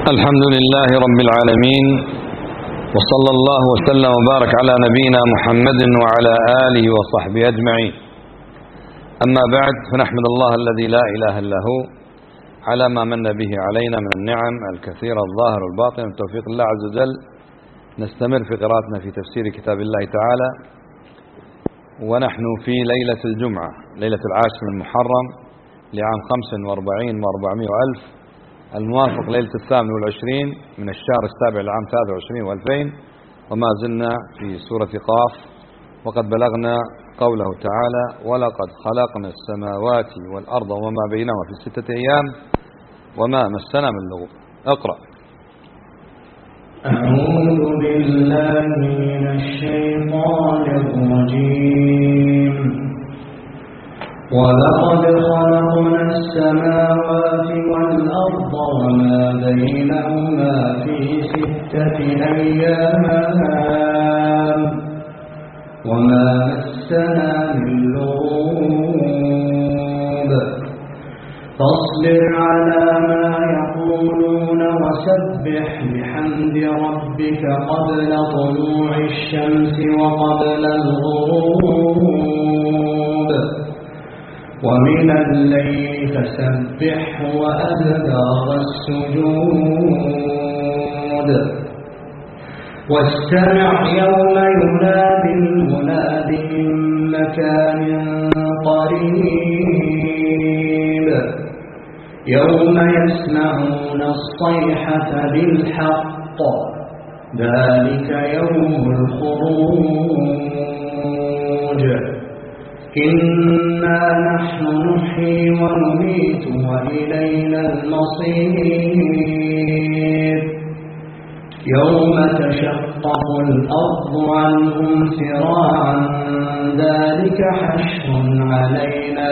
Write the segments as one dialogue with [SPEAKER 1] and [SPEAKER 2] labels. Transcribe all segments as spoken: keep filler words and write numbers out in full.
[SPEAKER 1] الحمد لله رب العالمين، وصلى الله وسلم وبارك على نبينا محمد وعلى آله وصحبه أجمعين. أما بعد، فنحمد الله الذي لا إله إلا هو على ما من به علينا من النعم الكثيرة الظاهرة والباطنة من توفيق الله عز وجل. نستمر في قراءتنا في تفسير كتاب الله تعالى، ونحن في ليلة الجمعة، ليلة العاشر من محرم لعام خمس وأربعين وأربعمائة وألف، الموافق ليلة الثامن والعشرين من الشهر السابع لعام ثلاثة وعشرين وألفين، وما زلنا في سورة قاف، وقد بلغنا قوله تعالى: ولقد خلقنا السماوات والأرض وما بينهما في ستة أيام وما مسنا من لغوب. اقرأ.
[SPEAKER 2] أعوذ بالله من الشيطان الرجيم. ولقد خلقنا السماوات والأرض وما بينهما في ستة أيام وما مسنا من لغوب فاصبر على ما يقولون وسبح بحمد ربك قبل طلوع الشمس وقبل الغروب ومن الليل فسبحه وأدبار السجود واستمع يوم ينادي المناد من مكان قريب يوم يسمعون الصيحة بالحق ذلك يوم الخروج إنا نحن نحيي ونميت وإلينا المصير يوم تشقق الأرض عنهم سراعا ذلك حشر علينا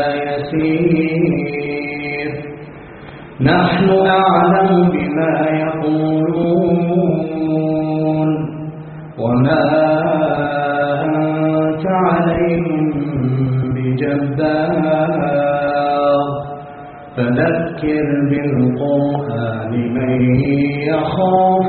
[SPEAKER 2] يسير نحن أعلم بما يقولون وما أنت عليهم بجبار فذكر بالقرآن من يخاف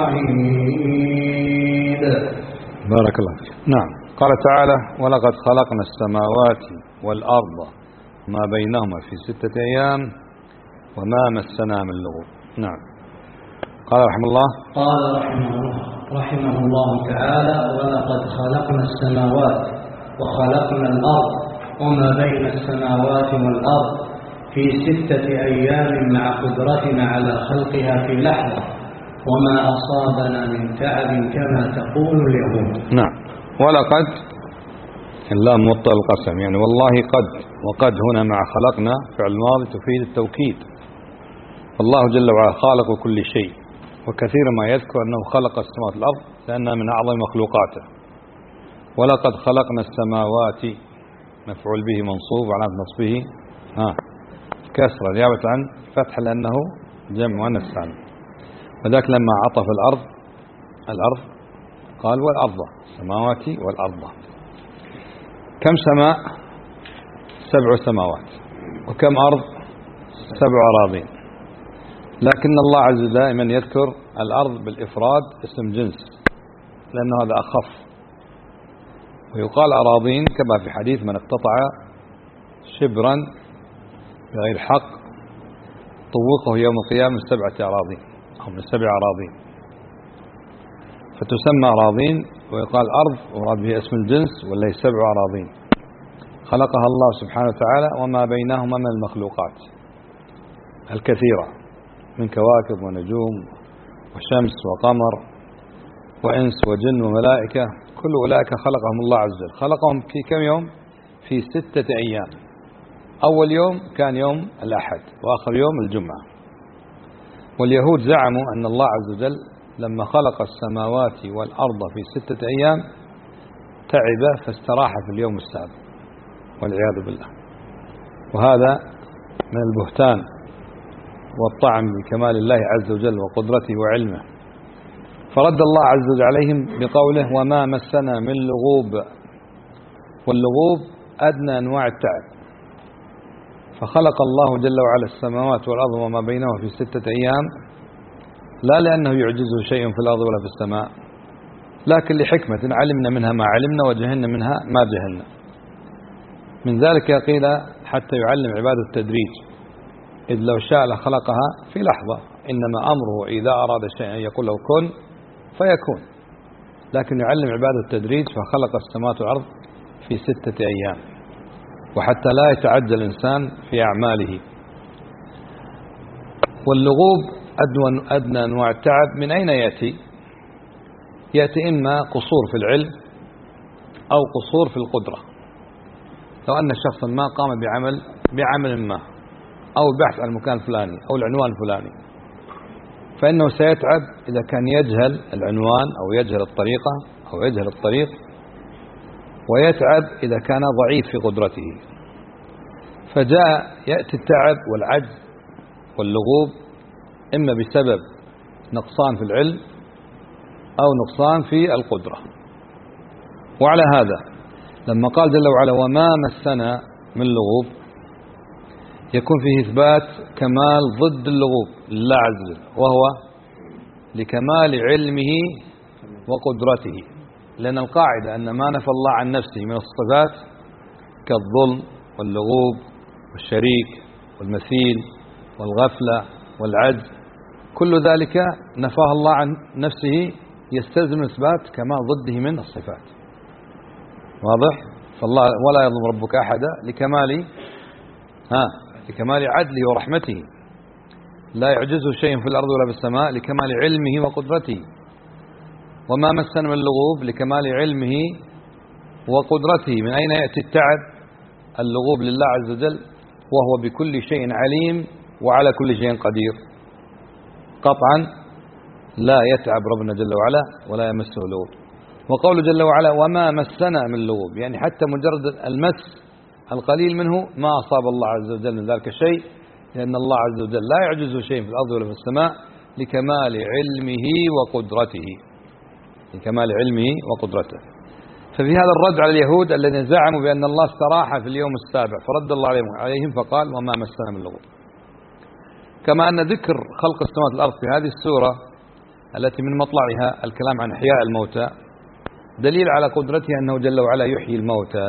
[SPEAKER 2] وعيد.
[SPEAKER 1] بارك الله فيك. نعم، قال تعالى: ولقد خلقنا السماوات والأرض ما بينهما في ستة أيام وما مسنا من لغوب. نعم. قال رحمه الله
[SPEAKER 2] قال رحمه الله رحمه الله تعالى: ولقد خلقنا السماوات وخلقنا الأرض وما بين السماوات والأرض في ستة أيام مع قدرتنا على خلقها في لحظة وما أصابنا من تعب كما تقول اليهود.
[SPEAKER 1] نعم. ولقد اللام موطأ القسم، يعني والله قد، وقد هنا مع خلقنا فعل ماضي تفيد التوكيد. الله جل وعلا خالق كل شيء، وكثيرا ما يذكر أنه خلق السماوات والأرض لأنها من أعظم مخلوقاته. ولقد خلقنا السماوات مفعول به منصوب على نصبه ها كسرة نيابة عن فتح لأنه جمع مؤنث سالم. وذاك لما عطف الأرض الأرض قال والأرض، السماوات والأرض. كم سماء؟ سبع سماوات. وكم أرض؟ سبع أراضين. لكن الله عز وجل دائما يذكر الأرض بالإفراد اسم جنس لأنه هذا أخف، ويقال أراضين كما في حديث: من اقتطع شبرا بغير حق طوقه يوم القيامة من سبعة أراضين أو من سبع أراضين، فتسمى أراضين. ويقال أرض وراد به اسم الجنس ولا سبع أراضين خلقها الله سبحانه وتعالى وما بينهما من المخلوقات الكثيرة من كواكب ونجوم وشمس وقمر وإنس وجن وملائكة، كل أولئك خلقهم الله عز وجل. خلقهم في كم يوم؟ في ستة أيام. أول يوم كان يوم الأحد، وآخر يوم الجمعة. واليهود زعموا أن الله عز وجل لما خلق السماوات والأرض في ستة أيام تعب فاستراح في اليوم السابع، والعياذ بالله. وهذا من البهتان والطعن بكمال الله عز وجل وقدرته وعلمه. فرد الله عز وجل عليهم بقوله: وما مسنا من لغوب. واللغوب أدنى أنواع التعب، فخلق الله جل وعلا السماوات والأرض وما بينهما في ستة أيام لا لأنه يعجزه شيء في الأرض ولا في السماء، لكن لحكمة علمنا منها ما علمنا وجهلنا منها ما جهلنا. من ذلك قيل حتى يعلم عباده التدريج، إذ لو شاء لخلقها في لحظة، إنما أمره إذا أراد شيئا يقول له كن فيكون، لكن يعلم عباده التدريج فخلق السماوات والأرض في ستة أيام، وحتى لا يتعجل الإنسان في أعماله. واللغوب أدنى أنواع التعب من أين يأتي؟ يأتي إما قصور في العلم أو قصور في القدرة. لو أن شخصا ما قام بعمل بعمل ما، أو البحث عن المكان الفلاني أو العنوان الفلاني، فإنه سيتعب إذا كان يجهل العنوان أو يجهل الطريقة أو يجهل الطريق، ويتعب إذا كان ضعيف في قدرته. فجاء يأتي التعب والعجز واللغوب إما بسبب نقصان في العلم أو نقصان في القدرة. وعلى هذا لما قال جل وعلا وما مسنا من لغوب، يكون فيه إثبات كمال ضد اللغوب لله عز وجل، وهو لكمال علمه وقدرته. لأن القاعدة أن ما نفى الله عن نفسه من الصفات كالظلم واللغوب والشريك والمثيل والغفلة والعجز، كل ذلك نفاه الله عن نفسه يستلزم إثبات كمال ضده من الصفات. واضح؟ فالله ولا يظلم ربك أحدا لكمال ها لكمال عدله ورحمته، لا يعجزه شيء في الأرض ولا في السماء لكمال علمه وقدرته. وما مسنا من اللغوب لكمال علمه وقدرته. من أين يأتي التعب؟ اللغوب لله عز وجل، وهو بكل شيء عليم وعلى كل شيء قدير. قطعا لا يتعب ربنا جل وعلا ولا يمسه لغوب. وقوله جل وعلا وما مسنا من لغوب، يعني حتى مجرد المس القليل منه ما أصاب الله عز وجل من ذلك الشيء، لأن الله عز وجل لا يعجزه شيء في الأرض ولا في السماء لكمال علمه وقدرته، لكمال علمه وقدرته. ففي هذا الرد على اليهود الذين زعموا بأن الله استراح في اليوم السابع، فرد الله عليهم فقال وما مسنا من لغوب. كما أن ذكر خلق السماوات والأرض في هذه السورة التي من مطلعها الكلام عن إحياء الموتى دليل على قدرته أنه جل وعلا يحيي الموتى.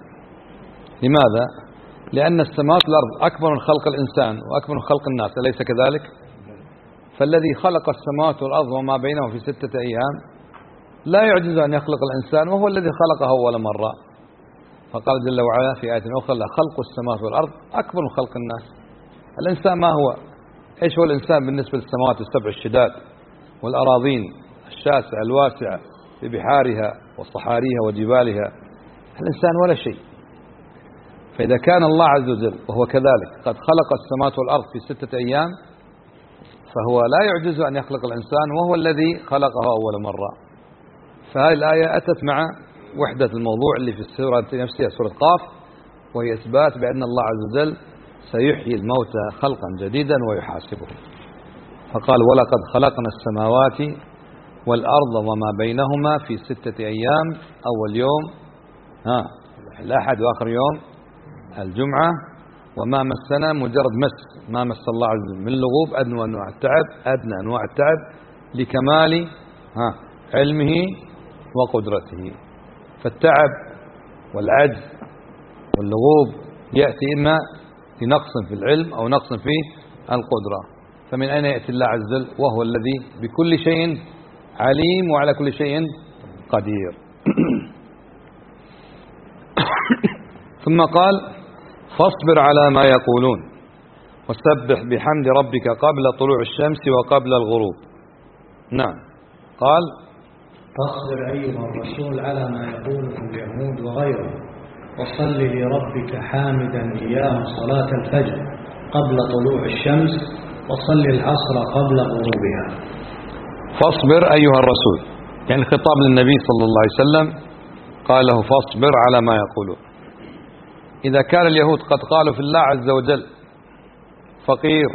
[SPEAKER 1] لماذا؟ لأن السماوات والأرض أكبر من خلق الإنسان وأكبر من خلق الناس، أليس كذلك؟ فالذي خلق السماوات والأرض وما بينهم في ستة أيام لا يعجز أن يخلق الإنسان، وهو الذي خلقه أول مرة. فقال جل وعلا في آية أخرى خلق السماوات والأرض أكبر من خلق الناس. الإنسان ما هو؟ إيش هو الإنسان بالنسبة للسماوات السبع الشداد والأراضين الشاسعة الواسعة ببحارها وصحاريها وجبالها؟ الإنسان ولا شيء. فإذا كان الله عز وجل وهو كذلك قد خلق السماوات والأرض في ستة أيام، فهو لا يعجز أن يخلق الإنسان، وهو الذي خلقه أول مرة. فهذه الآية أتت مع وحدة الموضوع اللي في السورة نفسها، سورة قاف، وهي إثبات بأن الله عز وجل سيحيي الموتى خلقا جديدا ويحاسبه. فقال ولقد خلقنا السماوات والأرض وما بينهما في ستة أيام، أول يوم ها الأحد وآخر يوم الجمعة. وما مسنا مجرد مس، ما مس الله عز وجل من لغوب، أدنى أنواع التعب أدنى أنواع التعب لكمال ها علمه وقدرته. فالتعب والعجز واللغوب يأتي إما في نقص في العلم أو نقص في القدرة. فمن أين يأتي الله عز وجل وهو الذي بكل شيء عليم وعلى كل شيء قدير. ثم قال فاصبر على ما يقولون وسبح بحمد ربك قبل طلوع الشمس وقبل الغروب. نعم قال
[SPEAKER 2] فاصبر أيها الرسول على ما يقوله اليهود وغيره، وصل لربك حامدا إياه صلاة الفجر قبل طلوع الشمس، وصل العصر قبل غروبها.
[SPEAKER 1] فاصبر أيها الرسول، يعني الخطاب للنبي صلى الله عليه وسلم، قال له فاصبر على ما يقولون. إذا كان اليهود قد قالوا في الله عز وجل فقير،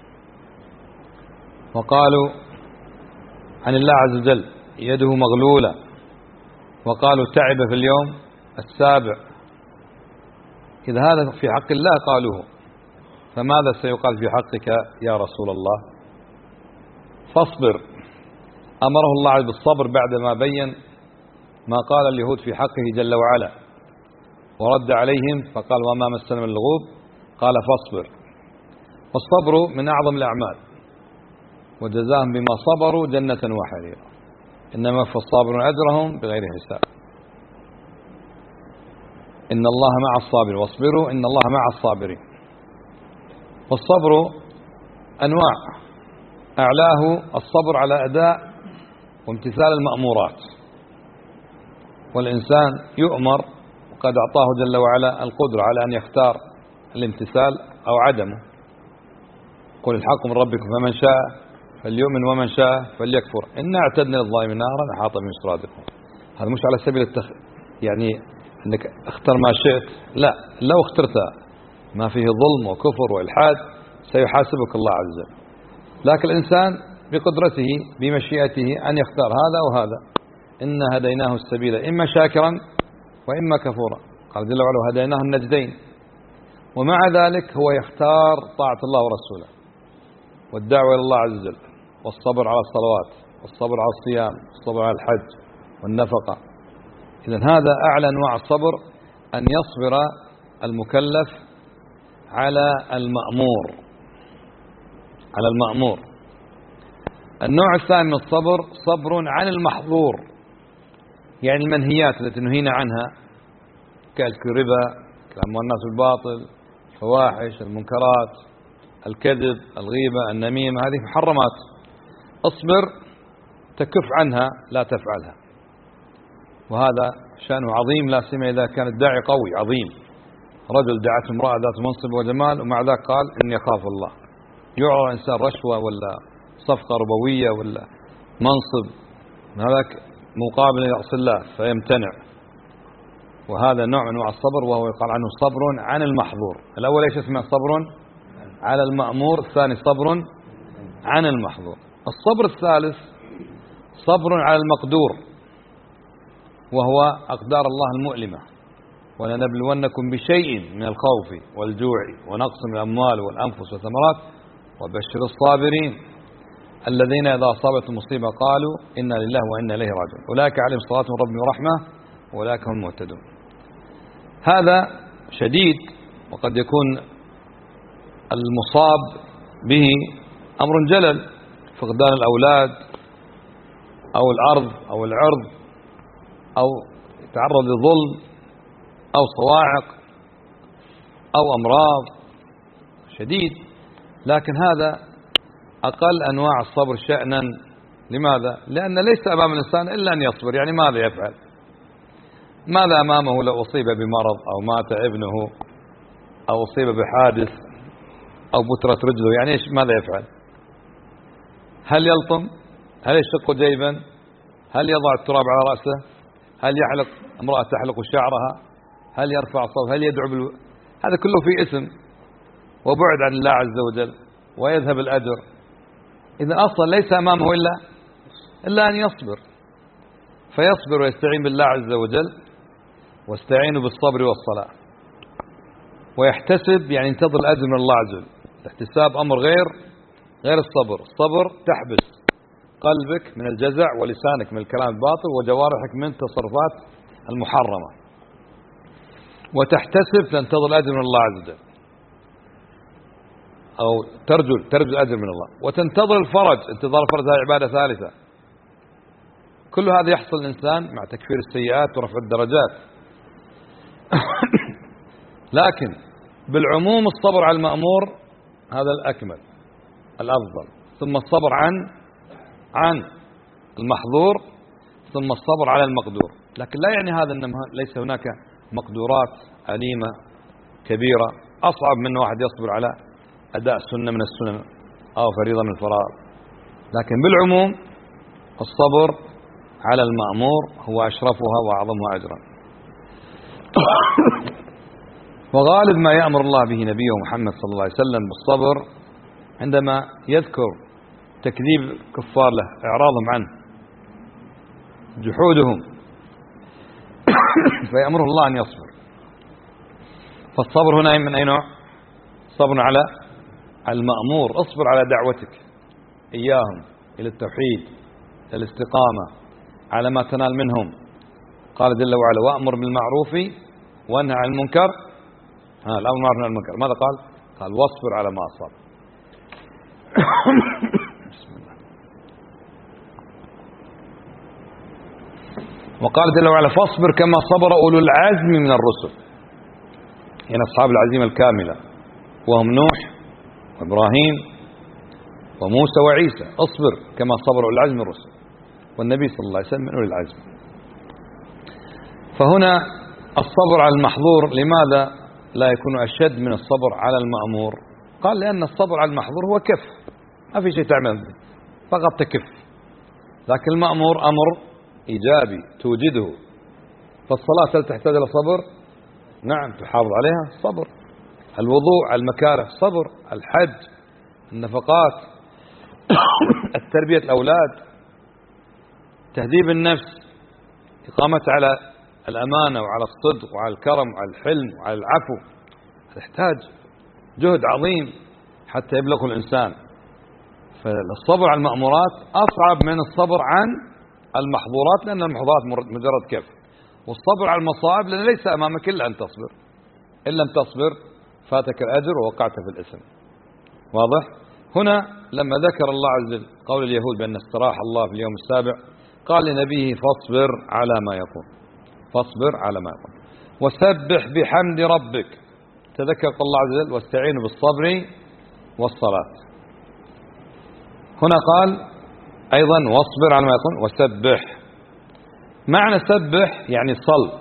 [SPEAKER 1] وقالوا عن الله عز وجل يده مغلولة، وقالوا تعب في اليوم السابع، إذا هذا في حق الله قالوه، فماذا سيقال في حقك يا رسول الله؟ فاصبر، أمره الله بالصبر بعدما بين ما قال اليهود في حقه جل وعلا، ورد عليهم فقال وما مسنا من اللغوب، قال فاصبر. والصبر من أعظم الأعمال، وجزاهم بما صبروا جنة وحريرا، إنما في الصابرون أجرهم بغير حساب. إن الله مع الصابرين، واصبروا إن الله مع الصابرين. والصبر أنواع، أعلاه الصبر على أداء وامتثال المأمورات، والإنسان يؤمر وقد أعطاه جل وعلا القدرة على أن يختار الامتثال أو عدمه. قل الحق من ربكم فمن شاء فليؤمن ومن شاء فليكفر إنا اعتدنا للظالمين نارا أحاط بهم سرادقهم. هذا مش على سبيل التخ... يعني أنك اختر ما شئت، لا، لو اخترت ما فيه ظلم وكفر وإلحاد سيحاسبك الله عز وجل. لكن الإنسان بقدرته بمشيئته أن يختار هذا وهذا. إنا هديناه السبيل إما شاكرا وإما كفورا، قال جل وعلا هديناه النجدين. ومع ذلك هو يختار طاعة الله ورسوله والدعوة إلى الله عز وجل، والصبر على الصلوات، والصبر على الصيام، والصبر على الحج والنفقة. إذن هذا أعلى أنواع الصبر، أن يصبر المكلف على المأمور على المأمور. النوع الثاني من الصبر صبر عن المحظور، يعني المنهيات التي نهينا عنها كأكل الربا، كلام الناس بالباطل، الفواحش، المنكرات، الكذب، الغيبة، النميمة، هذه محرمات. اصبر تكف عنها لا تفعلها، وهذا شأنه عظيم، لا سيما إذا كان الداعي قوي عظيم. رجل دعته امرأة ذات منصب وجمال ومع ذلك قال إني أخاف الله. يعرض إنسان رشوة ولا صفقة ربوية ولا منصب، هذاك مقابل يعصي الله فيمتنع، وهذا نوع من انواع الصبر، وهو يقال عنه صبر عن المحظور. الأول ايش اسمه؟ صبر على المأمور، الثاني صبر عن المحظور. الصبر الثالث صبر على المقدور، وهو أقدار الله المؤلمة. ولنبلونكم بشيء من الخوف والجوع ونقص من الأموال والأنفس والثمرات وبشر الصابرين الذين إذا أصابتهم مصيبة قالوا إنا لله وإنا إليه راجعون أولئك عليهم صلاة من ربهم ورحمة وأولئك هم المهتدون. هذا شديد، وقد يكون المصاب به أمر جلل، فقدان الأولاد أو الأرض أو العرض، أو يتعرض لظلم أو صواعق أو أمراض شديد. لكن هذا أقل أنواع الصبر شأنا. لماذا؟ لأن ليس أمام الإنسان إلا أن يصبر. يعني ماذا يفعل؟ ماذا أمامه لو أصيب بمرض أو مات ابنه أو أصيب بحادث أو بترت رجله؟ يعني إيش ماذا يفعل؟ هل يلطم؟ هل يشق جيبا؟ هل يضع التراب على رأسه؟ هل يحلق امرأة تحلق شعرها؟ هل يرفع صوت؟ هل يدعو بال... هذا كله في اسم وبعد عن الله عز وجل ويذهب الأجر. إذا أصلا ليس أمامه إلا إلا أن يصبر، فيصبر ويستعين بالله عز وجل، واستعينوا بالصبر والصلاة، ويحتسب يعني ينتظر الأجر من الله عز وجل. الاحتساب أمر غير غير الصبر. الصبر تحبس قلبك من الجزع ولسانك من الكلام الباطل وجوارحك من التصرفات المحرمة، وتحتسب تنتظر الأجر من الله عز وجل، أو ترجو ترجو الأجر من الله، وتنتظر الفرج. انتظار الفرج هذه عبادة ثالثة. كل هذا يحصل الإنسان مع تكفير السيئات ورفع الدرجات. لكن بالعموم الصبر على المأمور هذا الأكمل الأفضل، ثم الصبر عن عن المحظور، ثم الصبر على المقدور. لكن لا يعني هذا أن ليس هناك مقدورات أليمة كبيرة أصعب من واحد يصبر على أداء سنة من السنن أو فريضة من الفرائض. لكن بالعموم الصبر على المأمور هو أشرفها وأعظمها أجرا. وغالب ما يأمر الله به نبيه محمد صلى الله عليه وسلم بالصبر عندما يذكر تكذيب كفار له، إعراضهم عنه، جحودهم، فيأمره الله أن يصبر. فالصبر هنا من أي نوع؟ صبر على المأمور. اصبر على دعوتك إياهم إلى التوحيد، إلى الاستقامة على ما تنال منهم. قال جل وعلا وأمر بالمعروف وانهى عن المنكر. ها الأمر بالمعروف والنهي عن المنكر ماذا قال؟ قال واصبر على ما أصاب. بسم الله. وقال جل وعلا فاصبر كما صبر أولو العزم من الرسل، يعني أصحاب العزيمة الكاملة وهم نوح وإبراهيم وموسى وعيسى. اصبر كما صبر أولو العزم من الرسل، والنبي صلى الله عليه وسلم من أولي العزم. فهنا الصبر على المحظور لماذا لا يكون أشد من الصبر على المأمور؟ قال لأن الصبر على المحظور هو كف، ما في شيء تعمل فقط تكف، لكن المأمور أمر إيجابي توجده. فالصلاة هل تحتاج إلى صبر؟ نعم تحافظ عليها صبر. الوضوء على المكاره صبر. الحج، النفقات، التربية الأولاد، تهذيب النفس، إقامة على الأمانة وعلى الصدق وعلى الكرم وعلى الحلم وعلى العفو، تحتاج جهد عظيم حتى يبلغ الإنسان. فالصبر على المأمورات أصعب من الصبر عن المحظورات، لأن المحظورات مجرد كف، والصبر على المصائب لأن ليس أمامك إلا أن تصبر، إن لم تصبر فاتك الأجر ووقعت في الإثم. واضح؟ هنا لما ذكر الله عز وجل قول اليهود بأن استراح الله في اليوم السابع، قال لنبيه فاصبر على ما يقول، فاصبر على ما يقول وسبح بحمد ربك. تذكر قول الله عز وجل واستعينوا بالصبر والصلاة. هنا قال أيضا واصبر على ما يقول وسبح. معنى سبح يعني صل،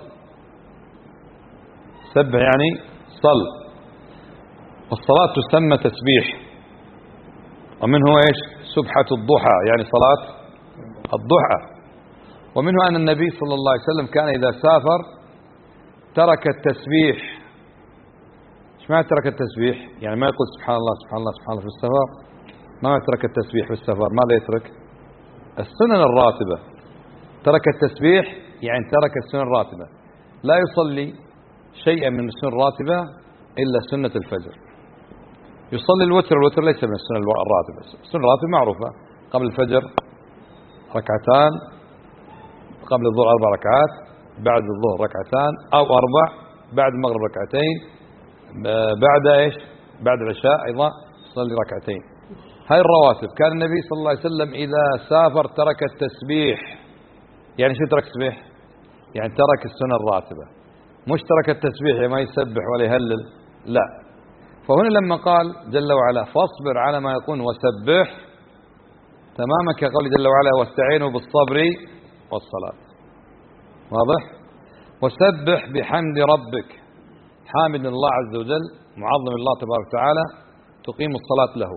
[SPEAKER 1] سبح يعني صل. والصلاة تسمى تسبيح، ومنه ايش؟ سبحة الضحى يعني صلاة الضحى. ومنه أن النبي صلى الله عليه وسلم كان إذا سافر ترك التسبيح. ايش معنى ترك التسبيح؟ يعني ما يقول سبحان الله سبحان الله سبحان الله في السفر، ما ترك التسبيح في السفر، ماذا يترك؟ السنن الراتبة. ترك التسبيح يعني ترك السنن الراتبة، لا يصلي شيئا من السنن الراتبة إلا سنة الفجر. يصلي الوتر، الوتر ليس من السنن الراتبة، السنن الراتبة معروفة، قبل الفجر ركعتان، قبل الظهر أربع ركعات، بعد الظهر ركعتان أو أربع، بعد المغرب ركعتين، بعد إيش؟ بعد العشاء أيضا يصلي ركعتين. هاي الرواتب. كان النبي صلى الله عليه وسلم إذا سافر ترك التسبيح. يعني شو ترك التسبيح؟ يعني ترك السنن الراتبة، مش ترك التسبيح يعني ما يسبح ولا يهلل، لا. فهنا لما قال جل وعلا فاصبر على ما يقول وسبح، تماما كقول جل وعلا واستعينوا بالصبر والصلاة. واضح؟ وسبح بحمد ربك، حامد الله عز وجل، معظم الله تبارك وتعالى، تقيم الصلاة له.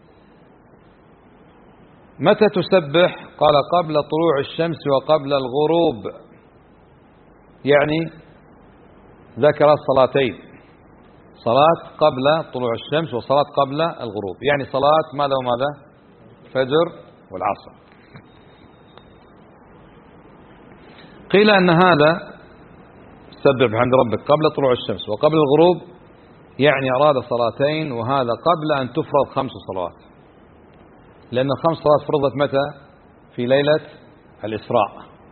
[SPEAKER 1] متى تسبح؟ قال قبل طلوع الشمس وقبل الغروب، يعني ذكر الصلاتين، صلاة قبل طلوع الشمس وصلاة قبل الغروب، يعني صلاة ماذا وماذا؟ فجر والعصر. قيل أن هذا سبح بحمد ربك قبل طلوع الشمس وقبل الغروب يعني أراد صلاتين، وهذا قبل أن تفرض خمس صلوات، لأن الخمس صلوات فرضت متى؟ في ليلة الإسراء،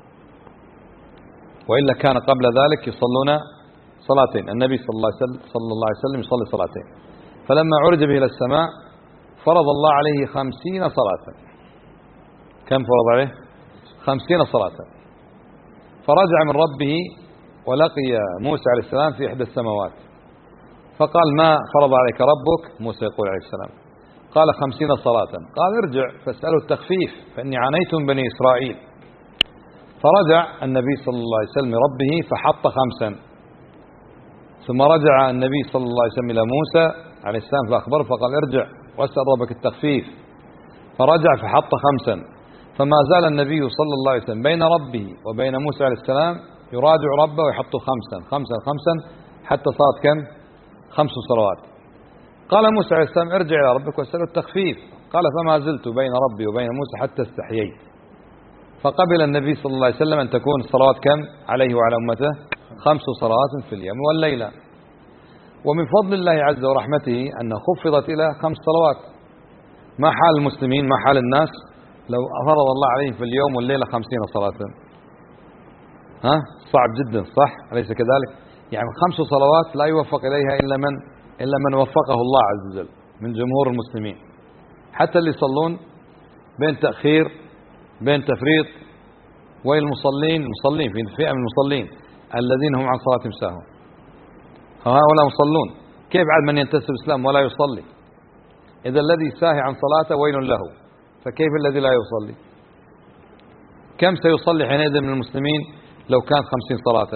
[SPEAKER 1] وإلا كان قبل ذلك يصلون صلاتين. النبي صلى الله عليه وسلم, صلى الله عليه وسلم يصلي صلاتين، فلما عرج به إلى السماء فرض الله عليه خمسين صلاة. كم فرض عليه؟ خمسين صلاة. فرجع من ربه ولقي موسى عليه السلام في إحدى السماوات، فقال ما فرض عليك ربك؟ موسى يقول عليه السلام قال خمسين صلاة. قال ارجع فاسأله التخفيف فإني عانيت من بني إسرائيل. فرجع النبي صلى الله عليه وسلم ربه فحط خمسا، ثم رجع النبي صلى الله عليه وسلم إلى موسى عليه السلام فأخبره فقال ارجع واسأل ربك التخفيف، فرجع فحط خمسا. فما زال النبي صلى الله عليه وسلم بين ربه وبين موسى عليه السلام يراجع ربه ويحط خمسا خمسا خمسا حتى صارت كم؟ خمس صلوات. قال موسى عليه السلام ارجع إلى ربك واسأله التخفيف، قال فما زلت بين ربي وبين موسى حتى استحييت. فقبل النبي صلى الله عليه وسلم أن تكون الصلوات كم عليه وعلى أمته؟ خمس صلوات في اليوم والليلة. ومن فضل الله عز ورحمته أن خفضت إلى خمس صلوات. ما حال المسلمين، ما حال الناس لو فرض الله عليهم في اليوم والليلة خمسين صلاة، ها صعب جدا صح؟ أليس كذلك؟ يعني خمس صلوات لا يوفق إليها إلا من إلا من وفقه الله عز وجل من جمهور المسلمين، حتى اللي يصلون بين تأخير بين تفريط، والمصلين المصلين في فئة من المصلين الذين هم عن صلاتهم ساهون، هؤلاء مصلون. كيف بعد من ينتسب الإسلام ولا يصلي؟ إذا الذي ساهي عن صلاته ويل له، فكيف الذي لا يصلي؟ كم سيصلي حينئذ من المسلمين لو كانت خمسين صلاة؟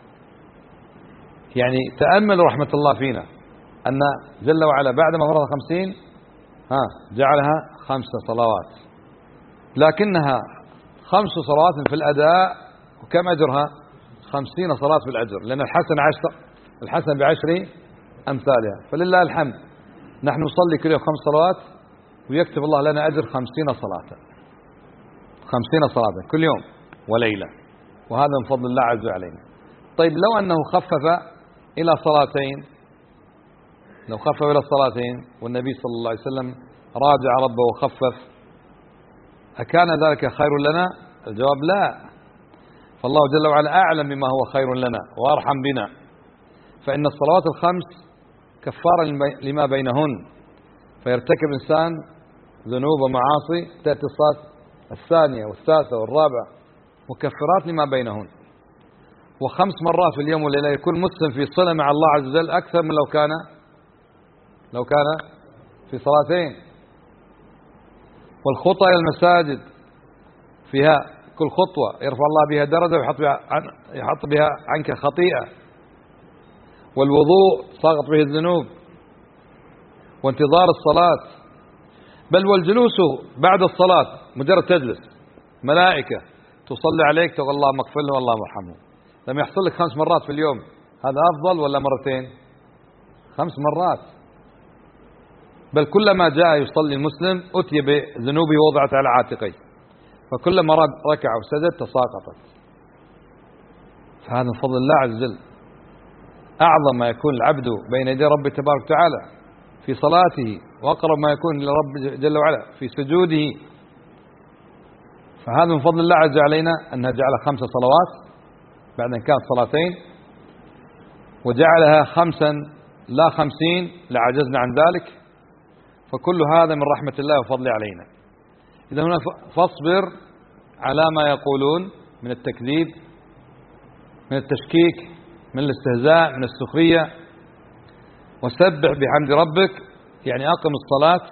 [SPEAKER 1] يعني تأملوا رحمة الله فينا أن جل وعلا بعد ما فرض خمسين ها جعلها خمس صلوات، لكنها خمس صلوات في الأداء، وكم أجرها؟ خمسين صلاة في الأجر، لأن الحسن عشر الحسن بعشر أمثالها. فلله الحمد نحن نصلي كل يوم خمس صلوات ويكتب الله لنا أجر خمسين صلاة خمسين صلاة كل يوم وليلة، وهذا من فضل الله عز وجل علينا. طيب لو أنه خفف إلى صلاتين، لو خفف إلى صلاتين والنبي صلى الله عليه وسلم راجع ربه وخفف، أكان ذلك خير لنا؟ الجواب لا. فالله جل وعلا أعلم بما هو خير لنا وأرحم بنا، فإن الصلوات الخمس كفارة لما بينهن، فيرتكب إنسان ذنوب ومعاصي تأتي الصلاة الثانية والثالثة والرابعة مكفرات لما بينهن، وخمس مرات في اليوم والليلة يكون مسلم في صلة مع الله عز وجل أكثر من لو كان لو كان في صلاتين. والخطى إلى المساجد فيها كل خطوة يرفع الله بها درجة ويحط بها, عن يحط بها عنك خطيئة. والوضوء ساقط به الذنوب، وانتظار الصلاة، بل والجلوس بعد الصلاة مجرد تجلس ملائكة تصلي عليك تقول اللهم اغفر له والله مرحمه. لما يحصل لك خمس مرات في اليوم هذا أفضل ولا مرتين؟ خمس مرات. بل كلما جاء يصلي المسلم أتي بذنوبه ووضعت على عاتقيه، فكلما ركع وسجد تساقطت. فهذا من فضل الله عز وجل. أعظم ما يكون العبد بين يدي ربه تبارك وتعالى في صلاته، وأقرب ما يكون لرب جل وعلا في سجوده. فهذا من فضل الله عز وجل علينا أنها جعل خمس صلوات بعد أن كانت صلاتين، وجعلها خمسا لا خمسين لعجزنا عن ذلك. فكل هذا من رحمة الله وفضله علينا. إذا هنا فاصبر على ما يقولون من التكذيب، من التشكيك، من الاستهزاء، من السخرية، وسبح بحمد ربك، يعني أقم الصلاة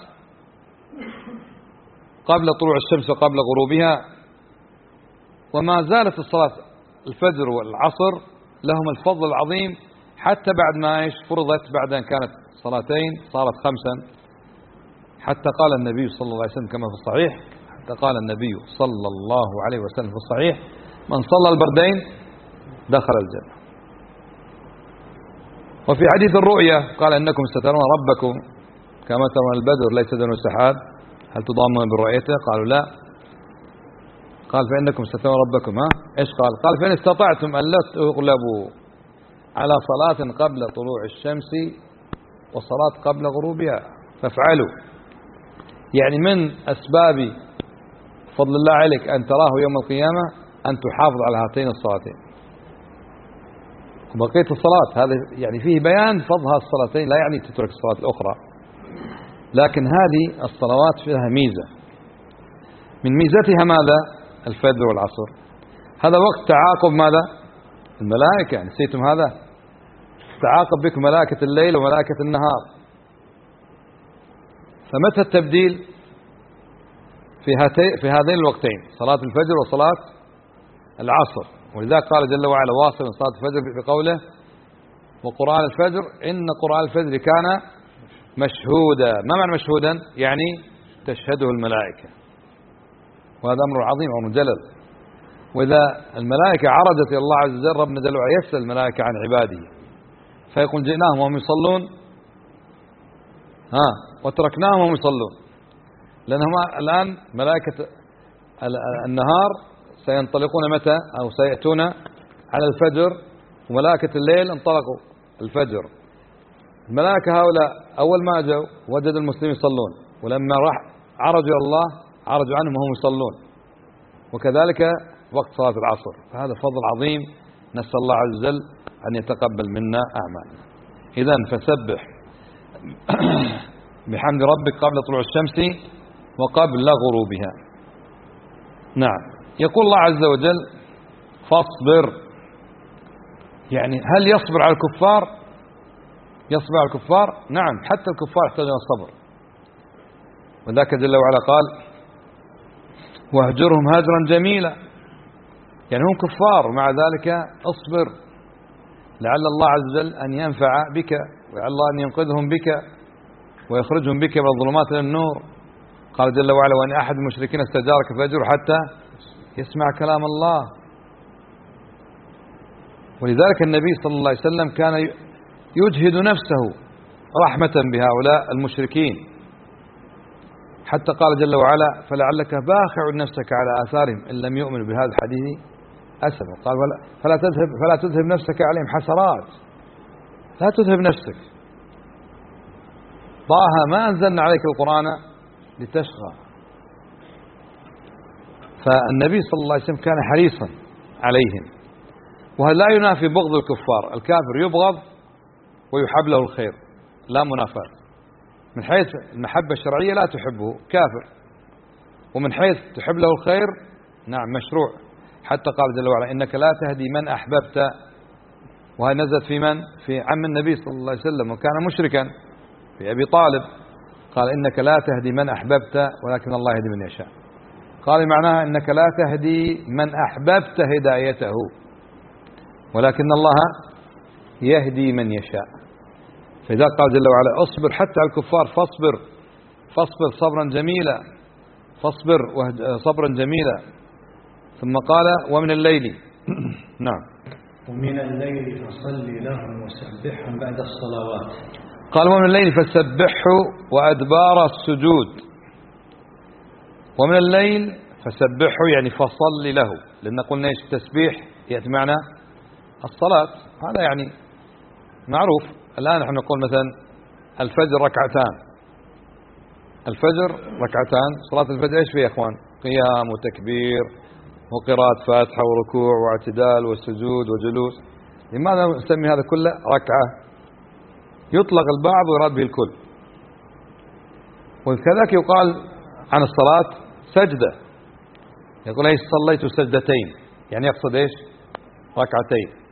[SPEAKER 1] قبل طلوع الشمس وقبل غروبها. وما زالت الصلاة الفجر والعصر لهم الفضل العظيم حتى بعد ما ايش فرضت، بعد أن كانت صلاتين صارت خمسا، حتى قال النبي صلى الله عليه وسلم كما في الصحيح، حتى قال النبي صلى الله عليه وسلم في الصحيح: من صلى البردين دخل الجنة. وفي حديث الرؤيا قال: إنكم سترون ربكم كما ترون البدر ليس دون سحاب، هل تضامون برؤيته؟ قالوا لا. قال: فإنكم سترون ربكم. ها إيش قال؟ قال: فإن استطعتم أن لا تغلبوا على صلاة قبل طلوع الشمس وصلاة قبل غروبها فافعلوا. يعني من أسباب فضل الله عليك أن تراه يوم القيامة أن تحافظ على هاتين الصلاتين وبقية الصلاة. هذا يعني فيه بيان فضل هذه الصلاتين، لا يعني تترك الصلاة الأخرى، لكن هذه الصلوات فيها ميزة. من ميزتها ماذا؟ الفجر والعصر، هذا وقت تعاقب ماذا؟ الملائكة. نسيتم هذا؟ تعاقب بك ملائكة الليل وملائكة النهار. فمتى التبديل؟ في هاتين في هذين الوقتين، صلاة الفجر وصلاة العصر. ولذلك قال جل وعلا واصلا صلاة الفجر بقوله: وقرآن الفجر إن قرآن الفجر كان مشهودا. ما معنى مشهودا؟ يعني تشهده الملائكة، وهذا أمر عظيم أمر جلل. وإذا الملائكة عرجت إلى الله عز وجل ربنا جل وعلا يسأل الملائكة عن عباده فيقول: جئناهم وهم يصلون ها وتركناهم وهم يصلون. لأنهم الآن ملائكة النهار سينطلقون متى؟ أو سيأتون على الفجر، وملائكة الليل انطلقوا الفجر. الملائكة هؤلاء أول ما جاءوا وجد المسلمين يصلون، ولما راح عرجوا إلى الله عرجوا عنهم وهم يصلون، وكذلك وقت صلاة العصر. فهذا فضل عظيم، نسأل الله عز وجل أن يتقبل منا أعمالنا. إذن فسبح بحمد ربك قبل طلوع الشمس وقبل غروبها. نعم. يقول الله عز وجل فاصبر، يعني هل يصبر على الكفار؟ يصبر على الكفار؟ نعم، حتى الكفار يحتاجون الصبر. وذاك جل وعلا قال واهجرهم هجرا جميلا، يعني هم كفار ومع ذلك اصبر لعل الله عز وجل أن ينفع بك، ولعل الله أن ينقذهم بك ويخرجهم بك من الظلمات إلى النور. قال جل وعلا وإن أحد المشركين استجارك فأجره حتى يسمع كلام الله. ولذلك النبي صلى الله عليه وسلم كان يجهد نفسه رحمة بهؤلاء المشركين، حتى قال جل وعلا فلعلك باخع نفسك على آثارهم إن لم يؤمنوا بهذا الحديث أسفا. قال فلا تذهب, فلا تذهب نفسك عليهم حسرات، لا تذهب نفسك. طه ما أنزلنا عليك القرآن لتشقى. فالنبي صلى الله عليه وسلم كان حريصا عليهم، وهذا لا ينافي بغض الكفار. الكافر يبغض ويحب له الخير، لا منافاة. من حيث المحبة الشرعية لا تحبه كافر، ومن حيث تحب له الخير نعم مشروع. حتى قال جل وعلا إنك لا تهدي من أحببت، وهي نزلت في من؟ في عم النبي صلى الله عليه وسلم وكان مشركا، في أبي طالب. قال إنك لا تهدي من أحببت ولكن الله يهدي من يشاء. قال معناها إنك لا تهدي من أحببت هدايته ولكن الله يهدي من يشاء. فإذا قال جل وعلا اصبر حتى على الكفار، فاصبر فاصبر صبرا جميلا، فاصبر صبرا جميلا. ثم قال ومن الليل نعم
[SPEAKER 2] ومن الليل فصل له وسبحه بعد الصلوات.
[SPEAKER 1] قال ومن الليل فسبحه وأدبار السجود. ومن الليل فسبحه يعني فصل له، لأن قلنا ايش التسبيح يأتي معنا الصلاة، هذا يعني معروف. الآن نحن نقول مثلا الفجر ركعتان، الفجر ركعتان، صلاة الفجر ايش فيه يا اخوان؟ قيام وتكبير وقراءة فاتحة وركوع واعتدال وسجود وجلوس. لماذا نسمي هذا كله ركعة؟ يطلق البعض ويراد به الكل. وكذلك يقال عن الصلاة سجدة، يقول ايش صليت سجدتين، يعني يقصد ايش؟ ركعتين.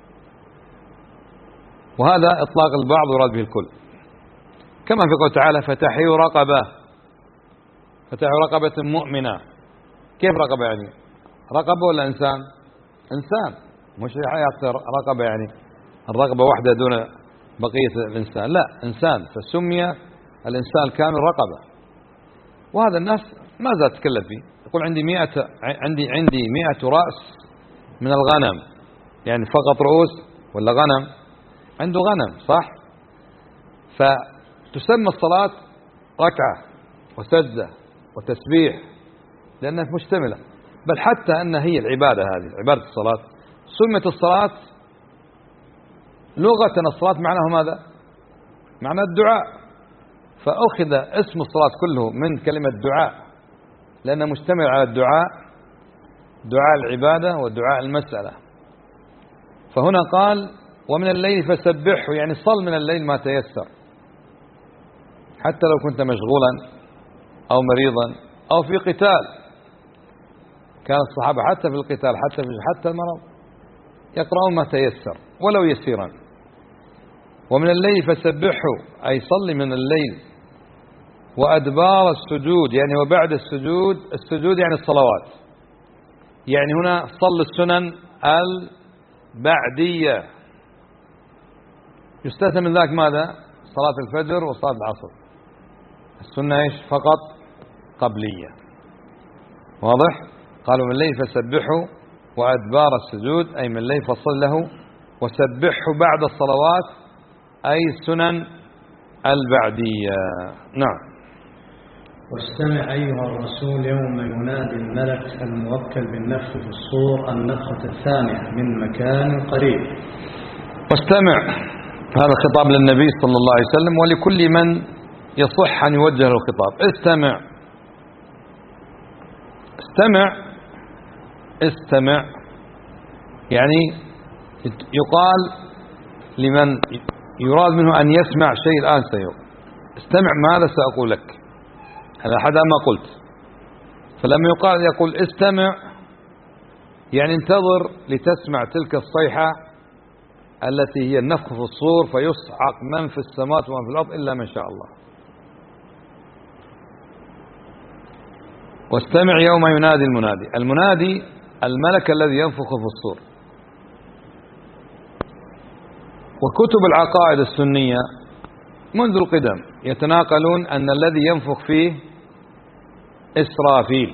[SPEAKER 1] وهذا اطلاق البعض ويراد به الكل، كما في قوله تعالى فتحرير رقبة، فتحرير رقبة مؤمنة. كيف رقبة يعني؟ رقبة ولا إنسان؟ إنسان، مش رقبة يعني الرقبة واحدة دون بقية الإنسان، لا إنسان، فسمي الإنسان الكامل رقبة. وهذا الناس ما زال تتكلم فيه، يقول عندي مئة عندي عندي مئة رأس من الغنم، يعني فقط رؤوس ولا غنم؟ عنده غنم صح؟ فتسمى الصلاة ركعة وسجدة وتسبيح لأنها مشتملة. بل حتى أن هي العبادة، هذه عبادة الصلاة سمت الصلاة لغة، الصلاة معناه ماذا؟ معنى الدعاء، فأخذ اسم الصلاة كله من كلمة دعاء لأنه مشتمل على الدعاء، دعاء العبادة ودعاء المسألة. فهنا قال ومن الليل فسبحه، يعني صل من الليل ما تيسر، حتى لو كنت مشغولا أو مريضا أو في قتال. كان الصحابة حتى في القتال حتى في حتى المرض يقرؤون ما تيسر ولو يسيرا. ومن الليل فسبحه أي صل من الليل، وأدبار السجود يعني وبعد السجود، السجود يعني الصلوات، يعني هنا صل السنن البعدية. يستثنى من ذلك ماذا؟ صلاة الفجر وصلاة العصر. السنة ايش؟ فقط قبلية. واضح؟ قالوا من الليل فسبحوا وأدبار السجود أي من الليل فصل له، وسبحوا بعد الصلوات أي السنن البعدية. نعم.
[SPEAKER 2] واستمع أيها الرسول يوم ينادي الملك الموكل بالنفخ في الصور النفخة الثانية من مكان قريب.
[SPEAKER 1] واستمع، هذا خطاب للنبي صلى الله عليه وسلم ولكل من يصح أن يوجه له الخطاب. استمع استمع استمع يعني يقال لمن يراد منه أن يسمع شيء الآن سيقول استمع ماذا سأقول لك، هذا أحد ما قلت. فلما يقال يقول استمع يعني انتظر لتسمع تلك الصيحة التي هي النفخ في الصور فيصعق من في السماوات ومن في الأرض إلا من شاء الله. واستمع يوم ينادي المنادي. المنادي الملك الذي ينفخ في الصور. وكتب العقائد السنية منذ القدم يتناقلون أن الذي ينفخ فيه إسرافيل،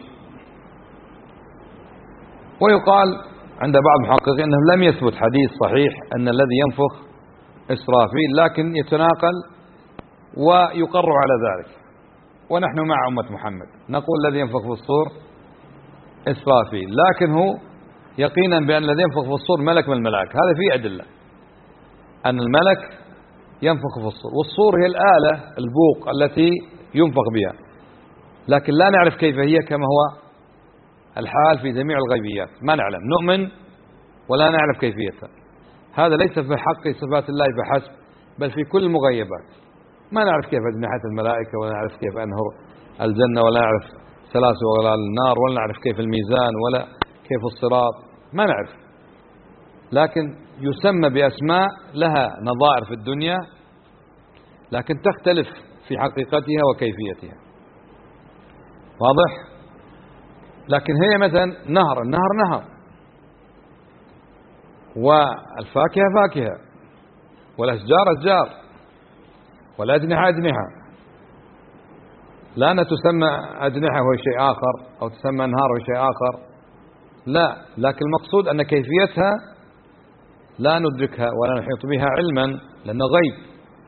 [SPEAKER 1] ويقال عند بعض المحققين أنه لم يثبت حديث صحيح أن الذي ينفخ إسرافيل، لكن يتناقل ويقر على ذلك. ونحن مع أمة محمد نقول الذي ينفخ في الصور إسرافيل، لكن هو يقينا بأن الذي ينفخ في الصور ملك من الملائكة. هذا فيه أدلة أن الملك ينفخ في الصور، والصور هي الآلة البوق التي ينفخ بها، لكن لا نعرف كيف هي كما هو الحال في جميع الغيبيات، ما نعلم، نؤمن ولا نعرف كيفيتها. هذا ليس في حق صفات الله فحسب، بل في كل المغيبات. ما نعرف كيف أجنحة الملائكة، ولا نعرف كيف أنهر الجنة، ولا نعرف سلاسل وغلال النار، ولا نعرف كيف الميزان، ولا كيف الصراط، ما نعرف. لكن يسمى بأسماء لها نظائر في الدنيا، لكن تختلف في حقيقتها وكيفيتها. واضح؟ لكن هي مثلا نهر، النهر نهر، والفاكهة فاكهة، والأشجار أشجار، والأجنحة أجنحة. لا أن تسمى أجنحة وهي شيء آخر، أو تسمى أنهار وهي شيء آخر، لا. لكن المقصود أن كيفيتها لا ندركها ولا نحيط بها علما، لأنه غيب.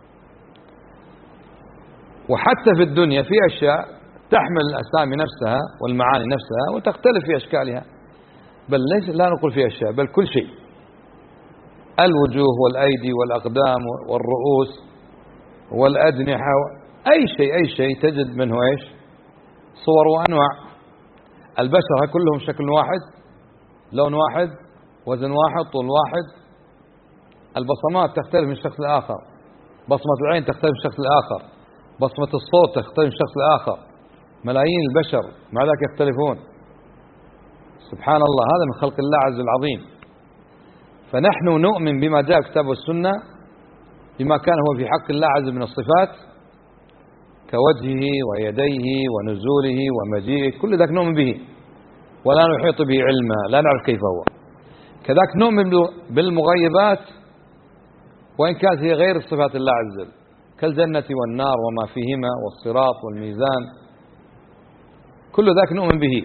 [SPEAKER 1] وحتى في الدنيا في أشياء تحمل الأسامي نفسها والمعاني نفسها وتختلف في أشكالها، بل ليس لا نقول في أشياء، بل كل شيء، الوجوه والأيدي والأقدام والرؤوس والأجنحة، أي شيء أي شيء تجد منه إيش؟ صور وأنواع. البشر كلهم شكل واحد، لون واحد، وزن واحد، طول واحد. البصمات تختلف من شخص لآخر، بصمة العين تختلف من شخص لآخر، بصمة الصوت تختلف من شخص لآخر. ملايين البشر مع ذلك يختلفون. سبحان الله، هذا من خلق الله عز العظيم. فنحن نؤمن بما جاء في الكتاب والسنة، بما كان هو في حق الله عز من الصفات كوجهه ويديه ونزوله ومجيئه، كل ذلك نؤمن به ولا نحيط به علما، لا نعرف كيف هو. كذلك نؤمن بالمغيبات وإن كانت هي غير صفات الله عز وجل، كالجنة والنار وما فيهما والصراط والميزان، كل ذلك نؤمن به.